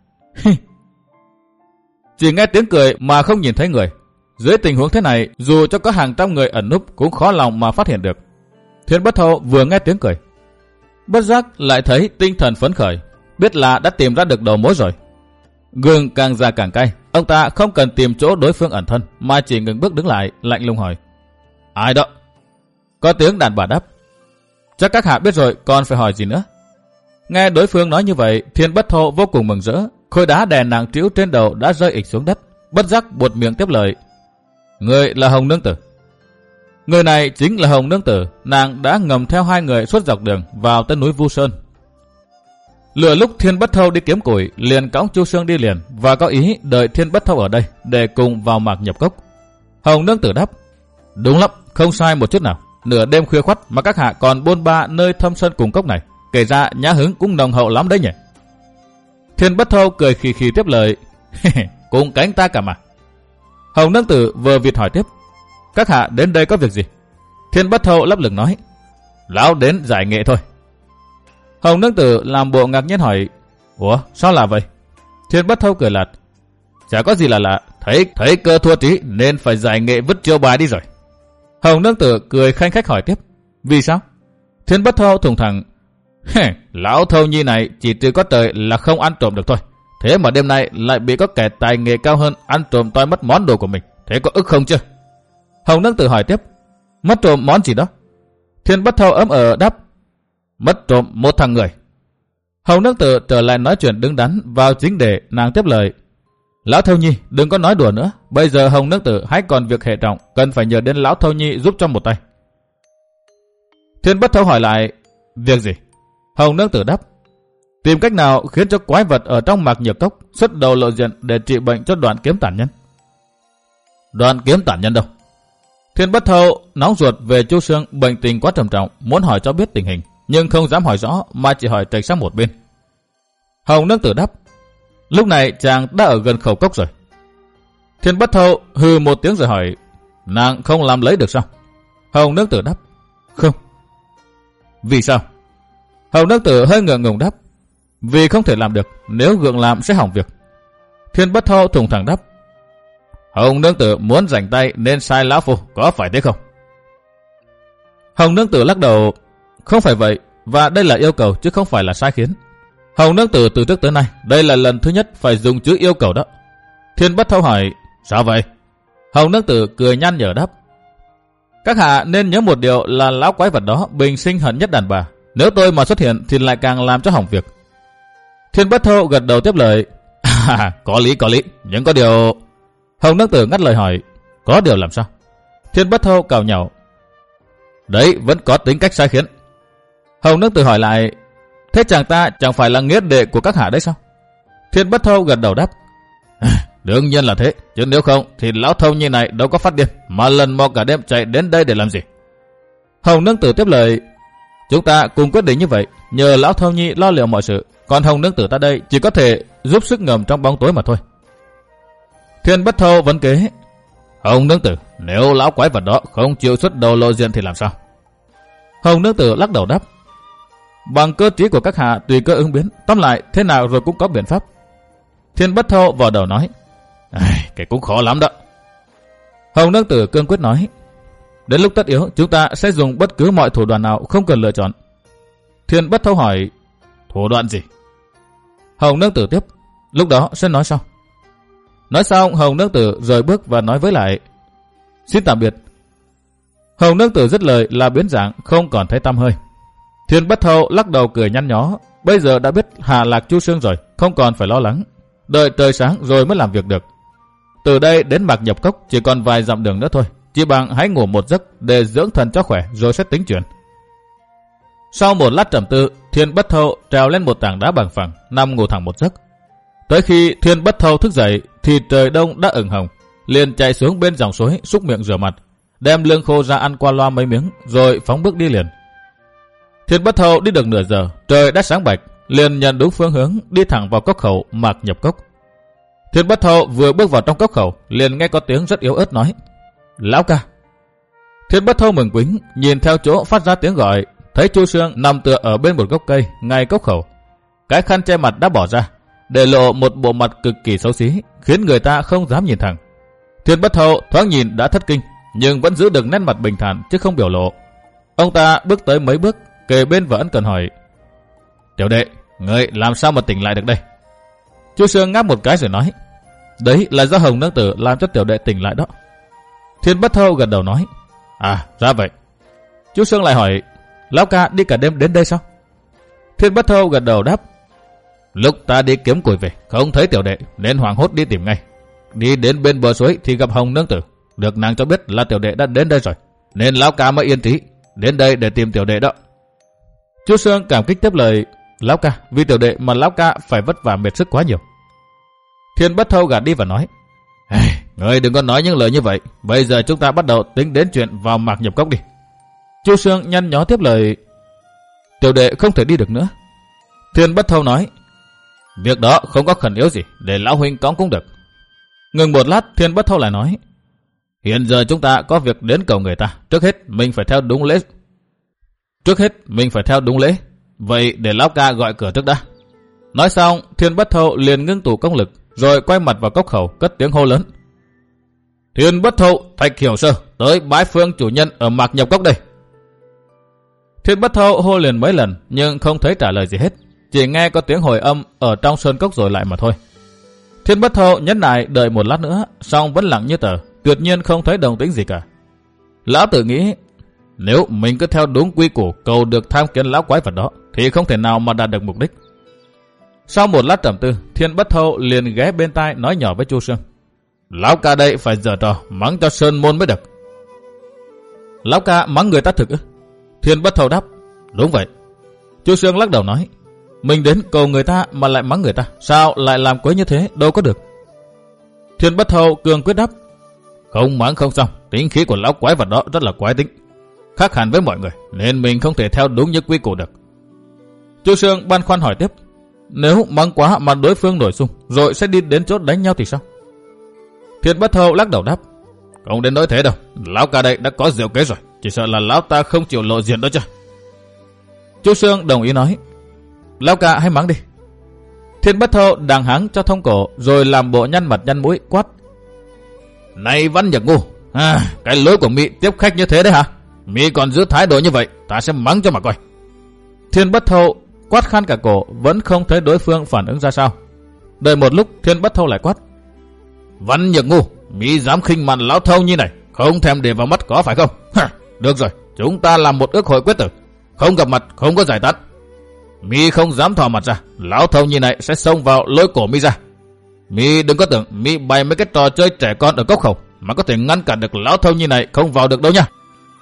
Chỉ nghe tiếng cười mà không nhìn thấy người. Dưới tình huống thế này, dù cho có hàng trăm người ẩn núp cũng khó lòng mà phát hiện được. Thiên Bất Thâu vừa nghe tiếng cười, bất giác lại thấy tinh thần phấn khởi, biết là đã tìm ra được đầu mối rồi. Gừng càng già càng cay, ông ta không cần tìm chỗ đối phương ẩn thân, mà chỉ ngừng bước đứng lại, lạnh lùng hỏi: Ai đó? Có tiếng đàn bà đáp: Chắc các hạ biết rồi, còn phải hỏi gì nữa. Nghe đối phương nói như vậy, Thiên Bất Thâu vô cùng mừng rỡ, khối đá đè nặng trĩu trên đầu đã rơi ịch xuống đất, bất giác buột miệng tiếp lời: Người là Hồng Nương Tử. Người này chính là Hồng Nương Tử, nàng đã ngầm theo hai người suốt dọc đường vào tới núi Vu Sơn. Lừa lúc Thiên Bất Thâu đi kiếm củi, liền cõng Chu Sương đi liền và có ý đợi Thiên Bất Thâu ở đây để cùng vào Mạc Nhập Cốc. Hồng Nương Tử đáp: Đúng lắm, không sai một chút nào. Nửa đêm khuya khoắt mà các hạ còn bôn ba nơi thâm sơn cùng cốc này, kể ra nhã hứng cũng nồng hậu lắm đấy nhỉ. Thiên Bất Thâu cười khì khì tiếp lời: Cùng cánh ta cả mà. Hồng Nương Tử vừa vịt hỏi tiếp: Các hạ đến đây có việc gì? Thiên Bất Thâu lấp lửng nói: Lão đến giải nghệ thôi. Hồng Nương Tử làm bộ ngạc nhiên hỏi: Ủa sao là vậy? Thiên Bất Thâu cười lạt: Chả có gì là lạ, thấy thấy cơ thua trí nên phải giải nghệ vứt chiêu bài đi rồi. Hồng Nương Tử cười khanh khách hỏi tiếp: Vì sao? Thiên Bất Thâu thùng thẳng: Lão Thâu Nhi này chỉ trừ có trời là không ăn trộm được thôi. Thế mà đêm nay lại bị có kẻ tài nghệ cao hơn ăn trộm toi mất món đồ của mình, thế có ức không chứ? Hồng Nương Tử hỏi tiếp: Mất trộm món gì đó? Thiên Bất Thâu ấm ờ đáp. Mất trộm một thằng người. Hồng Nương Tử trở lại nói chuyện đứng đắn vào chính đề, nàng tiếp lời. Lão Thâu Nhi đừng có nói đùa nữa. Bây giờ Hồng Nương Tử hãy còn việc hệ trọng, cần phải nhờ đến Lão Thâu Nhi giúp cho một tay. Thiên Bất Thâu hỏi lại. Việc gì? Hồng Nương Tử đáp. Tìm cách nào khiến cho quái vật ở trong mạc nhược cốc xuất đầu lộ diện để trị bệnh cho Đoạn Kiếm tản nhân. Đoạn Kiếm tản nhân đâu? Thiên Bất Thâu nóng ruột về Chu Sương bệnh tình quá trầm trọng, muốn hỏi cho biết tình hình, nhưng không dám hỏi rõ mà chỉ hỏi trạch sang một bên. Hồng Nương Tử đáp. Lúc này chàng đã ở gần khẩu cốc rồi. Thiên Bất Thâu hừ một tiếng rồi hỏi. Nàng không làm lấy được sao? Hồng Nương Tử đáp. Không. Vì sao? Hồng Nương Tử hơi ngượng ngùng đáp. Vì không thể làm được, nếu gượng làm sẽ hỏng việc. Thiên Bất Thâu thùng thẳng đáp. Hồng Nương Tử muốn rảnh tay nên sai lão phu, có phải thế không? Hồng Nương Tử lắc đầu. Không phải vậy, và đây là yêu cầu chứ không phải là sai khiến. Hồng Nương Tử từ trước tới nay, đây là lần thứ nhất phải dùng chữ yêu cầu đó. Thiên Bất Thâu hỏi. Sao vậy? Hồng Nương Tử cười nhăn nhở đáp. Các hạ nên nhớ một điều là lão quái vật đó bình sinh hận nhất đàn bà. Nếu tôi mà xuất hiện thì lại càng làm cho hỏng việc. Thiên Bất Thâu gật đầu tiếp lời. À, có lý có lý, nhưng có điều... Hồng Nương Tử ngắt lời hỏi. Có điều làm sao? Thiên Bất Thâu cào nhàu. Đấy vẫn có tính cách sai khiến. Hồng Nương Tử hỏi lại. Thế chàng ta chẳng phải là nghĩa đệ của các hạ đấy sao? Thiên Bất Thâu gật đầu đáp. Đương nhiên là thế, chứ nếu không thì Lão Thâu Nhi này đâu có phát điên mà lần mò cả đêm chạy đến đây để làm gì. Hồng Nương Tử tiếp lời. Chúng ta cùng quyết định như vậy, nhờ Lão Thâu Nhi lo liệu mọi sự, còn Hồng Nương Tử ta đây chỉ có thể giúp sức ngầm trong bóng tối mà thôi. Thiên Bất Thâu vấn kế. Hồng Nương Tử, nếu lão quái vật đó không chịu xuất đầu lộ diện thì làm sao? Hồng Nương Tử lắc đầu đáp. Bằng cơ trí của các hạ tùy cơ ứng biến, tóm lại thế nào rồi cũng có biện pháp. Thiên Bất Thâu vào đầu nói. Cái cũng khó lắm đó. Hồng Nương Tử cương quyết nói. Đến lúc tất yếu chúng ta sẽ dùng bất cứ mọi thủ đoạn nào, không cần lựa chọn. Thiên Bất Thâu hỏi. Thủ đoạn gì? Hồng Nương Tử tiếp. Lúc đó sẽ nói sau. Nói xong Hồng Nương Tử rời bước và nói với lại. Xin tạm biệt. Hồng Nương Tử dứt lời là biến dạng, không còn thấy tăm hơi. Thiên Bất Thâu lắc đầu cười nhăn nhó. Bây giờ đã biết hạ lạc Chu Sương rồi, không còn phải lo lắng. Đợi trời sáng rồi mới làm việc được. Từ đây đến Mạc Nhập Cốc chỉ còn vài dặm đường nữa thôi. Chỉ bằng hãy ngủ một giấc để dưỡng thần cho khỏe rồi sẽ tính chuyện. Sau một lát trầm tư, Thiên Bất Thâu trèo lên một tảng đá bằng phẳng, nằm ngủ thẳng một giấc. Tới khi Thiên Bất Thâu thức dậy thì trời đông đã ửng hồng, liền chạy xuống bên dòng suối xúc miệng rửa mặt, đem lương khô ra ăn qua loa mấy miếng rồi phóng bước đi liền. Thiên Bất Thâu đi được nửa giờ, trời đã sáng bạch, liền nhận đúng phương hướng đi thẳng vào cốc khẩu Mạc Nhập Cốc. Thiên Bất Thâu vừa bước vào trong cốc khẩu, liền nghe có tiếng rất yếu ớt nói. Lão ca. Thiên Bất Thâu mừng quính, nhìn theo chỗ phát ra tiếng gọi, thấy Chu Sương nằm tựa ở bên một gốc cây ngay cốc khẩu. Cái khăn che mặt đã bỏ ra, để lộ một bộ mặt cực kỳ xấu xí, khiến người ta không dám nhìn thẳng. Thiên Bất Thâu thoáng nhìn đã thất kinh, nhưng vẫn giữ được nét mặt bình thản chứ không biểu lộ. Ông ta bước tới mấy bước, kề bên và ân cần hỏi. Tiểu đệ, ngươi làm sao mà tỉnh lại được đây? Chu Sương ngáp một cái rồi nói. Đấy là do Hồng Nương Tử làm cho tiểu đệ tỉnh lại đó. Thiên Bất Thâu gật đầu nói. À, ra vậy. Chu Sương lại hỏi. Lão ca đi cả đêm đến đây sao? Thiên Bất Thâu gật đầu đáp. Lúc ta đi kiếm củi về, không thấy tiểu đệ, nên hoảng hốt đi tìm ngay. Đi đến bên bờ suối thì gặp Hồng Nương Tử, được nàng cho biết là tiểu đệ đã đến đây rồi, nên lão ca mới yên trí đến đây để tìm tiểu đệ đó. Chu Sương cảm kích tiếp lời. Lão ca, vì tiểu đệ mà lão ca phải vất vả mệt sức quá nhiều. Thiên Bất Thâu gạt đi và nói. Hey, ngươi đừng có nói những lời như vậy. Bây giờ chúng ta bắt đầu tính đến chuyện vào Mạc Nhập Cốc đi. Chu Sương nhăn nhó tiếp lời. Tiểu đệ không thể đi được nữa. Thiên Bất Thâu nói. Việc đó không có khẩn yếu gì, để lão huynh cõng cũng được. Ngừng một lát, Thiên Bất Thâu lại nói. Hiện giờ chúng ta có việc đến cầu người ta, trước hết mình phải theo đúng lễ. Trước hết mình phải theo đúng lễ. Vậy để lão ca gọi cửa trước đã. Nói xong, Thiên Bất Thâu liền ngưng tụ công lực, rồi quay mặt vào cốc khẩu, cất tiếng hô lớn. Thiên Bất Thâu, Thạch Hiểu Sơ, tới bái phương chủ nhân ở Mạc Nhập Cốc đây. Thiên Bất Thâu hô liền mấy lần, nhưng không thấy trả lời gì hết. Chỉ nghe có tiếng hồi âm ở trong sơn cốc rồi lại mà thôi. Thiên Bất Thâu nhẫn nại đợi một lát nữa, xong vẫn lặng như tờ, tuyệt nhiên không thấy động tĩnh gì cả. Lão tự nghĩ, nếu mình cứ theo đúng quy củ cầu được tham kiến lão quái vật đó, thì không thể nào mà đạt được mục đích. Sau một lát trầm tư, Thiên Bất Thâu liền ghé bên tai nói nhỏ với Chu Sương. Lão ca đây phải giở trò mắng cho Sơn Môn mới được. Lão ca mắng người ta thực ư? Thiên Bất Thâu đáp. Đúng vậy. Chu Sương lắc đầu nói. Mình đến cầu người ta mà lại mắng người ta, sao lại làm quấy như thế, đâu có được. Thiên Bất Thâu cường quyết đáp. Không mắng không xong, tính khí của lão quái vật đó rất là quái tính, khác hẳn với mọi người, nên mình không thể theo đúng như quy củ được. Chu Sương băn khoăn hỏi tiếp. Nếu mắng quá mà đối phương nổi xung, rồi sẽ đi đến chỗ đánh nhau thì sao? Thiên Bất Thâu lắc đầu đáp. Không đến nỗi thế đâu, lão ca đây đã có diệu kế rồi, chỉ sợ là lão ta không chịu lộ diện đó chứ. Chu Sương đồng ý nói. Lão ca hãy mắng đi. Thiên Bất Thâu đàng hắng cho thông cổ, rồi làm bộ nhăn mặt nhăn mũi quát. Này Văn Nhật Ngu, à, cái lối của Mỹ tiếp khách như thế đấy hả? Mỹ còn giữ thái độ như vậy, ta sẽ mắng cho mà coi. Thiên Bất Thâu quát khan cả cổ, vẫn không thấy đối phương phản ứng ra sao. Đợi một lúc, Thiên Bất Thâu lại quát. Văn Nhật Ngu, Mỹ dám khinh mạn lão Thâu như này, không thèm để vào mắt có phải không? Ha, được rồi, chúng ta làm một ước hội quyết tử, không gặp mặt, không có giải tán. Mỹ không dám thò mặt ra, lão Thâu như này sẽ xông vào lôi cổ Mỹ ra. Mỹ đừng có tưởng Mỹ bày mấy cái trò chơi trẻ con ở cốc khẩu mà có thể ngăn cản được lão Thâu như này không vào được đâu nha.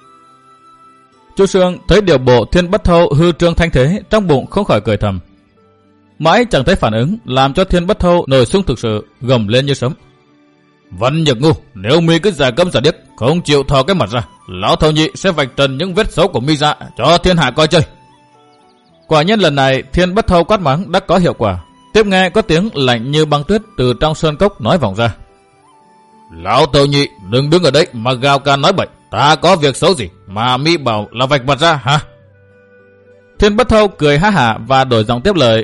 Chu Sương thấy điều bộ Thiên Bất Thâu hư trương thanh thế, trong bụng không khỏi cười thầm. Mãi chẳng thấy phản ứng, làm cho Thiên Bất Thâu nổi sung thực sự, gầm lên như sấm. Văn Nhật Ngu, nếu Mi cứ giả câm giả điếc, không chịu thò cái mặt ra, lão Thâu nhị sẽ vạch trần những vết xấu của Mi ra cho thiên hạ coi chơi. Quả nhiên lần này Thiên Bất Thâu quát mắng đã có hiệu quả. Tiếp nghe có tiếng lạnh như băng tuyết từ trong sơn cốc nói vọng ra. Lão Thâu nhị đừng đứng ở đấy mà gào ca nói bậy, ta có việc xấu gì mà Mi bảo là vạch mặt ra hả? Thiên Bất Thâu cười ha hả và đổi giọng tiếp lời.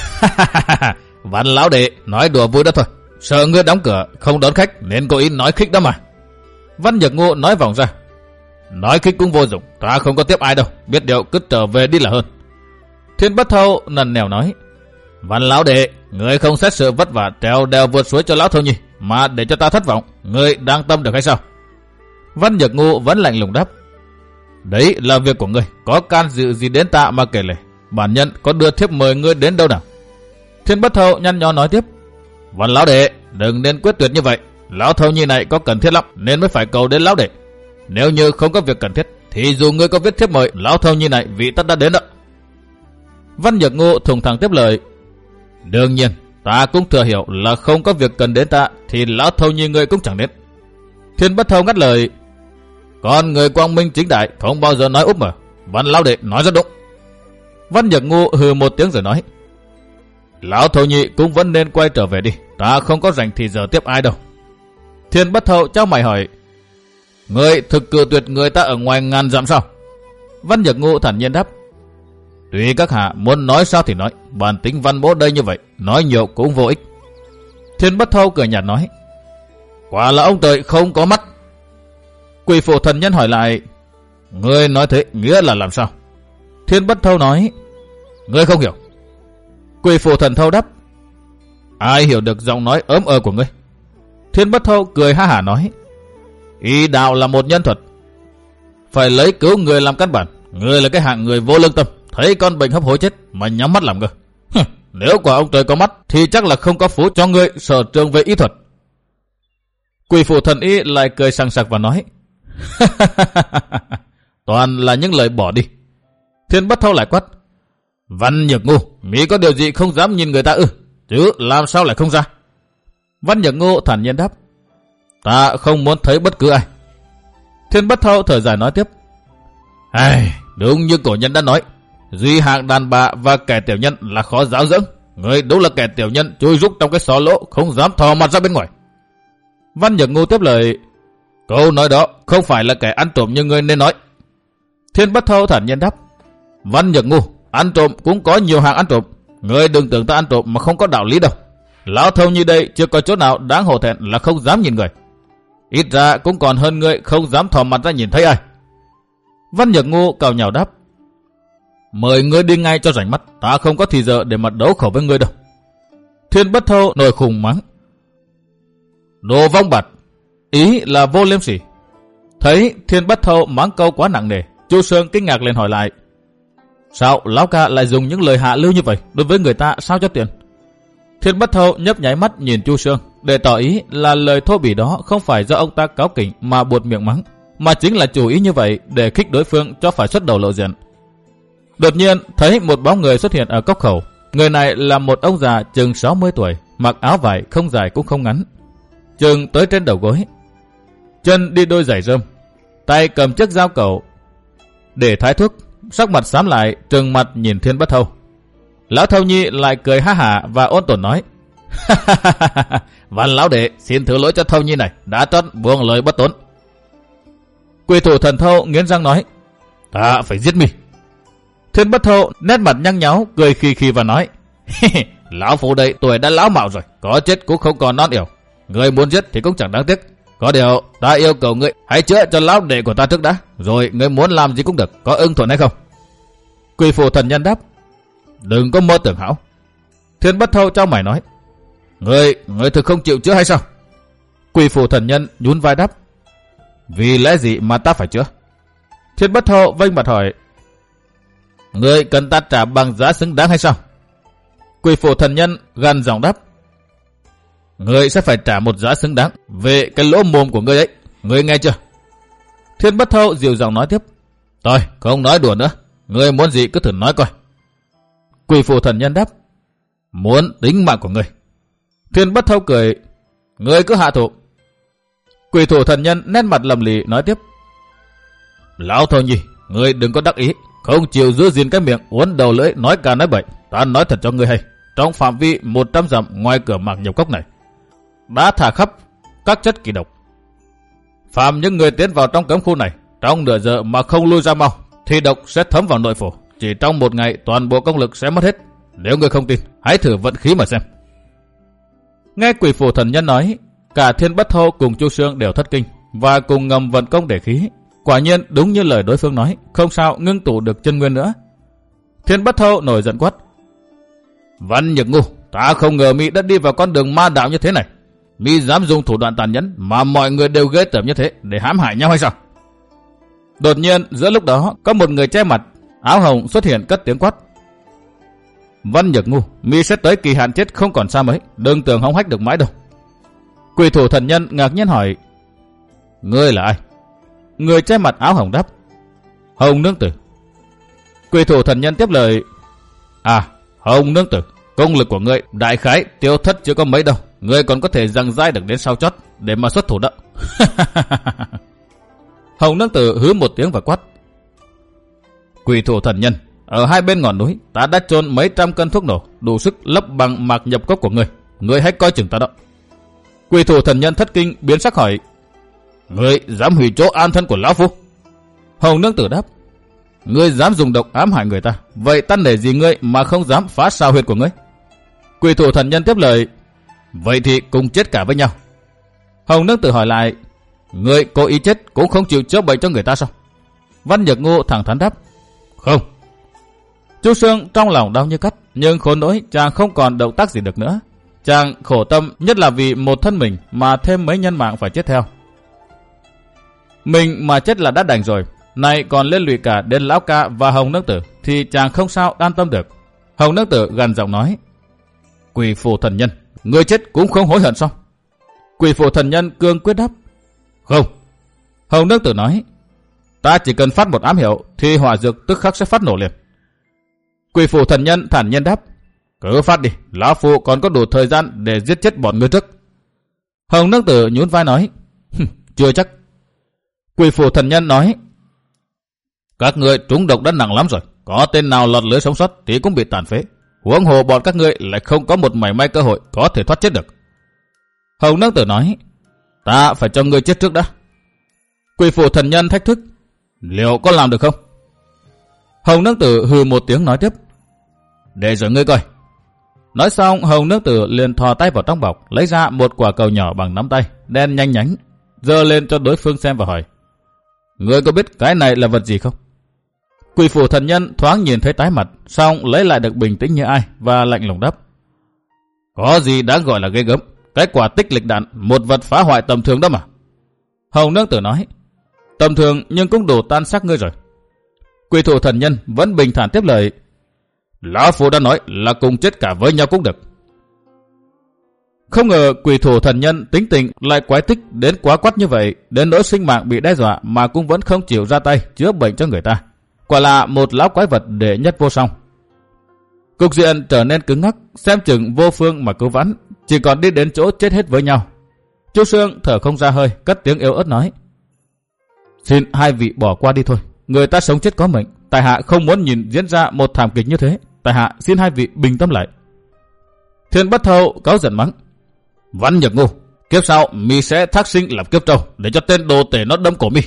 Văn lão đệ nói đùa vui đó thôi, sợ ngươi đóng cửa không đón khách nên cố ý nói khích đó mà. Văn Nhật Ngu nói vọng ra. Nói khích cũng vô dụng, ta không có tiếp ai đâu, biết điều cứ trở về đi là hơn. Thiên Bất Thâu nần nẻo nói. Văn lão đệ, ngươi không xét sự vất vả trèo đèo vượt suối cho lão Thâu nhi mà để cho ta thất vọng, ngươi đang tâm được hay sao? Văn Nhật Ngu vẫn lạnh lùng đáp. Đấy là việc của ngươi, có can dự gì đến ta mà kể lể, bản nhân có đưa thiếp mời ngươi đến đâu nào? Thiên Bất Thâu nhăn nhó nói tiếp. Văn lão đệ, đừng nên quyết tuyệt như vậy, lão Thâu nhi này có cần thiết lắm nên mới phải cầu đến lão đệ. Nếu như không có việc cần thiết thì dù ngươi có viết thiếp mời, lão Thâu nhi này vị tất đã đến đó. Văn Nhật Ngu thùng thẳng tiếp lời. Đương nhiên, ta cũng thừa hiểu là không có việc cần đến ta thì lão Thâu nhi ngươi cũng chẳng đến. Thiên Bất Thâu ngắt lời. Con người quang minh chính đại không bao giờ nói úp mở, Văn lão đệ nói rất đúng. Văn Nhật Ngu hừ một tiếng rồi nói. Lão Thâu nhị cũng vẫn nên quay trở về đi, ta không có rảnh thì giờ tiếp ai đâu. Thiên Bất Thâu trao mày hỏi. Ngươi thực cự tuyệt người ta ở ngoài ngàn dặm sao? Văn Nhật Ngu thản nhiên đáp. Tùy các hạ muốn nói sao thì nói, bản tính văn bố đây như vậy, nói nhiều cũng vô ích. Thiên Bất Thâu cười nhạt nói. Quả là ông trời không có mắt. Quỷ Phụ Thần Nhân hỏi lại. Ngươi nói thế nghĩa là làm sao? Thiên Bất Thâu nói. Ngươi không hiểu. Quỷ Phụ Thần Thâu đáp. Ai hiểu được giọng nói ớm ơ của ngươi? Thiên Bất Thâu cười ha hả nói. Y đạo là một nhân thuật, phải lấy cứu người làm căn bản. Ngươi là cái hạng người vô lương tâm, thấy con bệnh hấp hối chết mà nhắm mắt làm ngơ. Nếu quả ông trời có mắt thì chắc là không có phú cho ngươi sở trường về y thuật. Quỷ Phụ Thần Y lại cười sằng sặc và nói. Toàn là những lời bỏ đi. Thiên Bất Thâu lại quát. Văn Nhật Ngu, Mỹ có điều gì không dám nhìn người ta ư? Chứ làm sao lại không ra? Văn Nhật Ngu thản nhiên đáp. Ta không muốn thấy bất cứ ai. Thiên Bất Thâu thở dài nói tiếp. Ai, đúng như cổ nhân đã nói, duy hạng đàn bà và kẻ tiểu nhân là khó giáo dưỡng. Ngươi đúng là kẻ tiểu nhân chui rúc trong cái xó lỗ, không dám thò mặt ra bên ngoài. Văn Nhật Ngu tiếp lời. Câu nói đó không phải là kẻ ăn trộm như ngươi nên nói. Thiên Bất Thâu thản nhiên đáp. Văn Nhật Ngu, ăn trộm cũng có nhiều hàng ăn trộm. Ngươi đừng tưởng ta ăn trộm mà không có đạo lý đâu. Lão Thâu như đây chưa có chỗ nào đáng hổ thẹn là không dám nhìn người. Ít ra cũng còn hơn ngươi không dám thò mặt ra nhìn thấy ai. Văn Nhật Ngu cào nhào đáp. Mời ngươi đi ngay cho rảnh mắt, ta không có thì giờ để mà đấu khẩu với ngươi đâu. Thiên Bất Thâu nổi khùng mắng. Đồ vong bạt, ý là vô liêm sỉ. Thấy Thiên Bất Thâu mắng câu quá nặng nề, Chu Sương kinh ngạc liền hỏi lại. Sao lão ca lại dùng những lời hạ lưu như vậy đối với người ta sao cho tiện? Thiên Bất Thâu nhấp nháy mắt nhìn Chu Sương để tỏ ý là lời thô bỉ đó không phải do ông ta cáu kỉnh mà buột miệng mắng, mà chính là chủ ý như vậy để khích đối phương cho phải xuất đầu lộ diện. Đột nhiên thấy một bóng người xuất hiện ở cốc khẩu. Người này là một ông già chừng sáu mươi tuổi, mặc áo vải không dài cũng không ngắn, chừng tới trên đầu gối, chân đi đôi giày rơm, tay cầm chiếc dao cẩu để thái thuốc, sắc mặt xám lại, trừng mặt nhìn Thiên Bất Thâu. Lão Thâu Nhi lại cười ha hả và ôn tồn nói: Văn lão đệ, xin thứ lỗi cho Thâu Nhi này đã trót buông lời bất tốn. Quỷ thủ thần Thâu nghiến răng nói: Ta phải giết mi. Thiên Bất Thâu nét mặt nhăn nháo, cười khì khì và nói: Lão phu đây tuổi đã lão mạo rồi, có chết cũng không còn non yểu. Người muốn giết thì cũng chẳng đáng tiếc. Có điều ta yêu cầu ngươi hãy chữa cho lão đệ của ta trước đã, rồi ngươi muốn làm gì cũng được, có ưng thuận hay không? Quỷ phủ thần nhân đáp: Đừng có mơ tưởng hão. Thiên Bất Thâu trao mày nói: Ngươi, ngươi thực không chịu chữa hay sao? Quỷ phủ thần nhân nhún vai đáp: Vì lẽ gì mà ta phải chữa? Thiên Bất Thâu vênh mặt hỏi: Ngươi cần ta trả bằng giá xứng đáng hay sao? Quỷ phủ thần nhân gằn giọng đáp: Ngươi sẽ phải trả một giá xứng đáng về cái lỗ mồm của ngươi ấy, ngươi nghe chưa? Thiên Bất Thâu dịu giọng nói tiếp: Thôi, không nói đùa nữa, ngươi muốn gì cứ thử nói coi. Quỷ phủ thần nhân đáp: Muốn tính mạng của ngươi. Thiên Bất Thâu cười: Ngươi cứ hạ thủ. Quỷ thủ thần nhân nét mặt lầm lì nói tiếp: Lão Thâu Nhi, ngươi đừng có đắc ý, không chịu giữ gìn cái miệng uốn đầu lưỡi nói cả nói bậy. Ta nói thật cho ngươi hay, trong phạm vi một trăm dặm ngoài cửa Mạc Nhập Cốc này đã thả khắp các chất kỳ độc. Phạm những người tiến vào trong cấm khu này trong nửa giờ mà không lui ra mau thì độc sẽ thấm vào nội phủ, chỉ trong một ngày toàn bộ công lực sẽ mất hết. Nếu ngươi không tin, hãy thử vận khí mà xem. Nghe quỷ phủ thần nhân nói, cả Thiên Bất Thâu cùng Chu Sương đều thất kinh và cùng ngầm vận công để khí. Quả nhiên đúng như lời đối phương nói, không sao ngưng tụ được chân nguyên nữa. Thiên Bất Thâu nổi giận quát: Văn Nhược Ngu, ta không ngờ mi đã đi vào con đường ma đạo như thế này. Mi dám dùng thủ đoạn tàn nhẫn mà mọi người đều ghê tởm như thế để hãm hại nhau hay sao? Đột nhiên giữa lúc đó có một người che mặt áo hồng xuất hiện cất tiếng quát: Văn Nhược Ngu, mi sẽ tới kỳ hạn chết không còn xa mấy, đừng tưởng hống hách được mãi đâu. Quỷ thủ thần nhân ngạc nhiên hỏi: Ngươi là ai? Người che mặt áo hồng đáp: Hồng nương tử. Quỷ thủ thần nhân tiếp lời: À, Hồng nương tử, công lực của ngươi đại khái tiêu thất chưa có mấy đâu, ngươi còn có thể giằng dai được đến sau chót để mà xuất thủ đó. Hồng nương tử hứ một tiếng và quát: Quỷ thủ thần nhân, ở hai bên ngọn núi ta đã chôn mấy trăm cân thuốc nổ đủ sức lấp bằng Mạc Nhập Cốc của ngươi, ngươi hãy coi chừng ta đó. Quỷ thủ thần nhân thất kinh biến sắc hỏi: Ngươi dám hủy chỗ an thân của lão phu? Hồng nương tử đáp: Ngươi dám dùng độc ám hại người ta, vậy ta nể gì ngươi mà không dám phá sao huyệt của ngươi? Quỷ thủ thần nhân tiếp lời: Vậy thì cùng chết cả với nhau. Hồng nương tử hỏi lại: Ngươi cố ý chết cũng không chịu chữa bệnh cho người ta sao? Văn Nhược Ngu thẳng thắn đáp: Không. Chu Sương trong lòng đau như cắt, nhưng khốn nỗi chàng không còn động tác gì được nữa. Chàng khổ tâm nhất là vì một thân mình mà thêm mấy nhân mạng phải chết theo. Mình mà chết là đã đành rồi, nay còn liên lụy cả đến lão ca và Hồng nương tử thì chàng không sao an tâm được. Hồng nương tử gằn giọng nói: Quỷ phủ thần nhân, ngươi chết cũng không hối hận sao? Quỷ phủ thần nhân cương quyết đáp: Không. Hồng nương tử nói: Ta chỉ cần phát một ám hiệu thì hỏa dược tức khắc sẽ phát nổ liền. Quỷ phủ thần nhân thản nhiên đáp: Cứ phát đi, lão phu còn có đủ thời gian để giết chết bọn ngươi trước. Hồng nương tử nhún vai nói: Chưa chắc. Quỷ phủ thần nhân nói: Các ngươi trúng độc đã nặng lắm rồi, có tên nào lọt lưới sống sót thì cũng bị tàn phế. Huống hồ bọn các ngươi lại không có một mảy may cơ hội có thể thoát chết được. Hồng nương tử nói: Ta phải cho ngươi chết trước đã. Quỷ phủ thần nhân thách thức: Liệu có làm được không? Hồng nương tử hừ một tiếng nói tiếp: Để rồi ngươi coi. Nói xong Hồng nương tử liền thò tay vào trong bọc, lấy ra một quả cầu nhỏ bằng nắm tay, đen nhanh nhánh, giơ lên cho đối phương xem và hỏi: Ngươi có biết cái này là vật gì không? Quỷ phủ thần nhân thoáng nhìn thấy tái mặt, xong lấy lại được bình tĩnh như ai và lạnh lùng đáp: Có gì đáng gọi là ghê gớm, cái quả tích lịch đạn, một vật phá hoại tầm thường đó mà. Hồng nương tử nói: Tầm thường nhưng cũng đủ tan xác ngươi rồi. Quỷ thủ thần nhân vẫn bình thản tiếp lời. Lão Phu đã nói là cùng chết cả với nhau cũng được. Không ngờ quỷ thủ thần nhân tính tình lại quái tích đến quá quắt như vậy, đến nỗi sinh mạng bị đe dọa mà cũng vẫn không chịu ra tay chữa bệnh cho người ta. Quả là một lão quái vật đệ nhất vô song. Cục diện trở nên cứng ngắc, xem chừng vô phương mà cứu vãn, chỉ còn đi đến chỗ chết hết với nhau. Chu Sương thở không ra hơi, cất tiếng yếu ớt nói. Xin hai vị bỏ qua đi thôi, người ta sống chết có mệnh, tại hạ không muốn nhìn diễn ra một thảm kịch như thế, tại hạ xin hai vị bình tâm lại. Thiên Bất Thâu cáu giận mắng. Văn Nhược ngu, kiếp sau mi sẽ thác sinh làm kiếp trâu để cho tên đồ tể nó đâm cổ mi.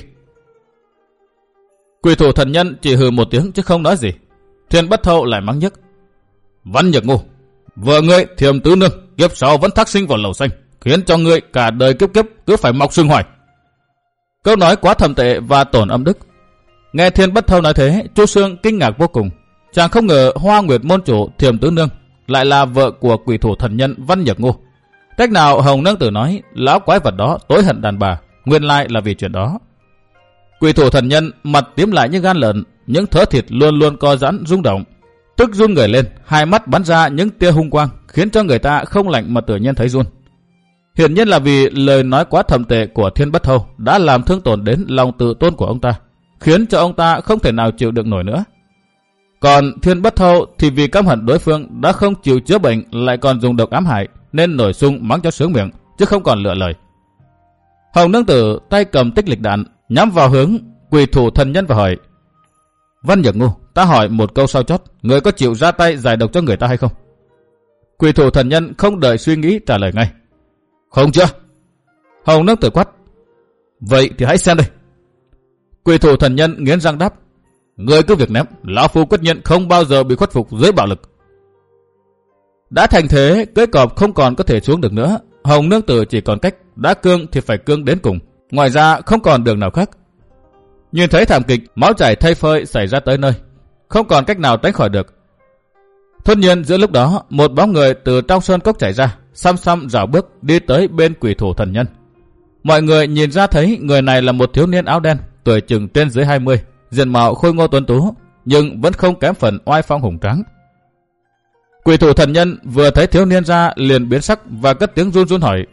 Quỷ thủ thần nhân chỉ hừ một tiếng chứ không nói gì. Thiên Bất Thâu lại mắng nhức. Văn Nhược ngu, vợ ngươi Thiềm Tứ Nương kiếp sau vẫn thác sinh vào lầu xanh, khiến cho ngươi cả đời kiếp kiếp cứ phải mọc xương hoài. Câu nói quá thầm tệ và tổn âm đức. Nghe Thiên Bất Thâu nói thế, Chu Sương kinh ngạc vô cùng. Chàng không ngờ Hoa Nguyệt môn chủ Thiềm Tứ Nương lại là vợ của quỷ thủ thần nhân Văn Nhược ngu. Cách nào Hồng Nương Tử nói lão quái vật đó tối hận đàn bà, nguyên lai là vì chuyện đó. Quỷ thủ thần nhân mặt tím lại như gan lợn, những thớ thịt luôn luôn co giãn rung động, tức run người lên, hai mắt bắn ra những tia hung quang, khiến cho người ta không lạnh mà tự nhiên thấy run. Hiển nhiên là vì lời nói quá thầm tệ của Thiên Bất Thâu đã làm thương tổn đến lòng tự tôn của ông ta, khiến cho ông ta không thể nào chịu đựng nổi nữa. Còn Thiên Bất Thâu thì vì căm hận đối phương đã không chịu chữa bệnh lại còn dùng độc ám hại, nên nổi sung mắng cho sướng miệng, chứ không còn lựa lời. Hồng Nương Tử tay cầm tích lịch đạn, nhắm vào hướng quỷ thủ thần nhân và hỏi. Văn Nhược ngu, ta hỏi một câu sau chót, người có chịu ra tay giải độc cho người ta hay không? Quỷ thủ thần nhân không đợi suy nghĩ trả lời ngay. Không chưa. Hồng Nương Tử quát. Vậy thì hãy xem đây. Quỷ thủ thần nhân nghiến răng đáp. Người cứ việc ném, lão phu quyết nhiên không bao giờ bị khuất phục dưới bạo lực. Đã thành thế, cưỡi cọp không còn có thể xuống được nữa. Hồng Nương Tử chỉ còn cách đã cương thì phải cương đến cùng, ngoài ra không còn đường nào khác. Nhìn thấy thảm kịch máu chảy thây phơi xảy ra tới nơi, không còn cách nào tránh khỏi được.突nhiên giữa lúc đó, một bóng người từ trong sơn cốc chảy ra, xăm xăm rảo bước đi tới bên quỷ thủ thần nhân. Mọi người nhìn ra thấy người này là một thiếu niên áo đen, tuổi chừng trên dưới hai mươi, diện mạo khôi ngô tuấn tú, nhưng vẫn không kém phần oai phong hùng tráng. Quỷ thủ thần nhân vừa thấy thiếu niên ra liền biến sắc và cất tiếng run run hỏi.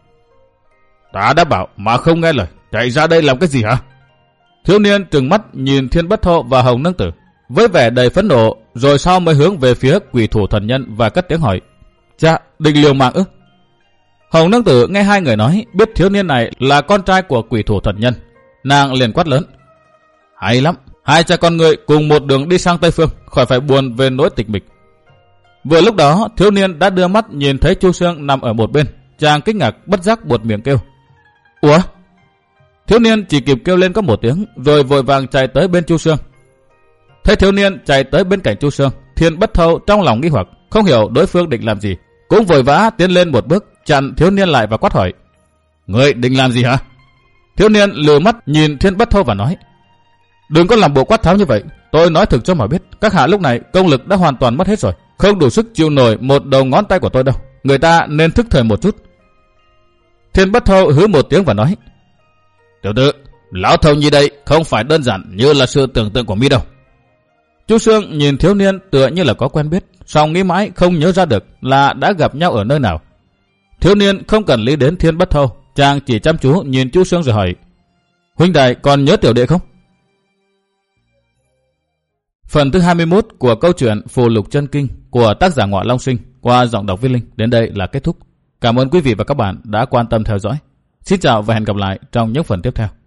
Ta đã bảo mà không nghe lời, chạy ra đây làm cái gì hả? Thiếu niên trừng mắt nhìn Thiên Bất Thâu và Hồng Nương Tử với vẻ đầy phẫn nộ, rồi sau mới hướng về phía quỷ thủ thần nhân và cất tiếng hỏi. Cha, định liều mạng ư? Hồng Nương Tử nghe hai người nói, biết thiếu niên này là con trai của quỷ thủ thần nhân, nàng liền quát lớn. Hay lắm, hai cha con người cùng một đường đi sang Tây Phương, khỏi phải buồn về nỗi tịch mịch. Vừa lúc đó, thiếu niên đã đưa mắt nhìn thấy Chu Sương nằm ở một bên, chàng kinh ngạc bất giác buột miệng kêu. Ủa? Thiếu niên chỉ kịp kêu lên có một tiếng, rồi vội vàng chạy tới bên Chu Sương. Thấy thiếu niên chạy tới bên cạnh Chu Sương, Thiên Bất Thâu trong lòng nghi hoặc, không hiểu đối phương định làm gì, cũng vội vã tiến lên một bước, chặn thiếu niên lại và quát hỏi. Ngươi định làm gì hả? Thiếu niên lừa mắt nhìn Thiên Bất Thâu và nói. Đừng có làm bộ quát tháo như vậy, tôi nói thực cho mà biết, các hạ lúc này công lực đã hoàn toàn mất hết rồi, không đủ sức chịu nổi một đầu ngón tay của tôi đâu, người ta nên thức thời một chút. Thiên Bất Thâu hứ một tiếng và nói. Tiểu tử, lão Thâu nhi đây không phải đơn giản như là sự tưởng tượng của mi đâu. Chu Sương nhìn thiếu niên tựa như là có quen biết, song nghĩ mãi không nhớ ra được là đã gặp nhau ở nơi nào. Thiếu niên không cần lý đến Thiên Bất Thâu, chàng chỉ chăm chú nhìn Chu Sương rồi hỏi. Huynh đài còn nhớ tiểu đệ không? Phần thứ hai mươi mốt của câu chuyện Phù Lục Chân Kinh của tác giả Ngọa Long Sinh qua giọng đọc Viết Linh đến đây là kết thúc. Cảm ơn quý vị và các bạn đã quan tâm theo dõi. Xin chào và hẹn gặp lại trong những phần tiếp theo.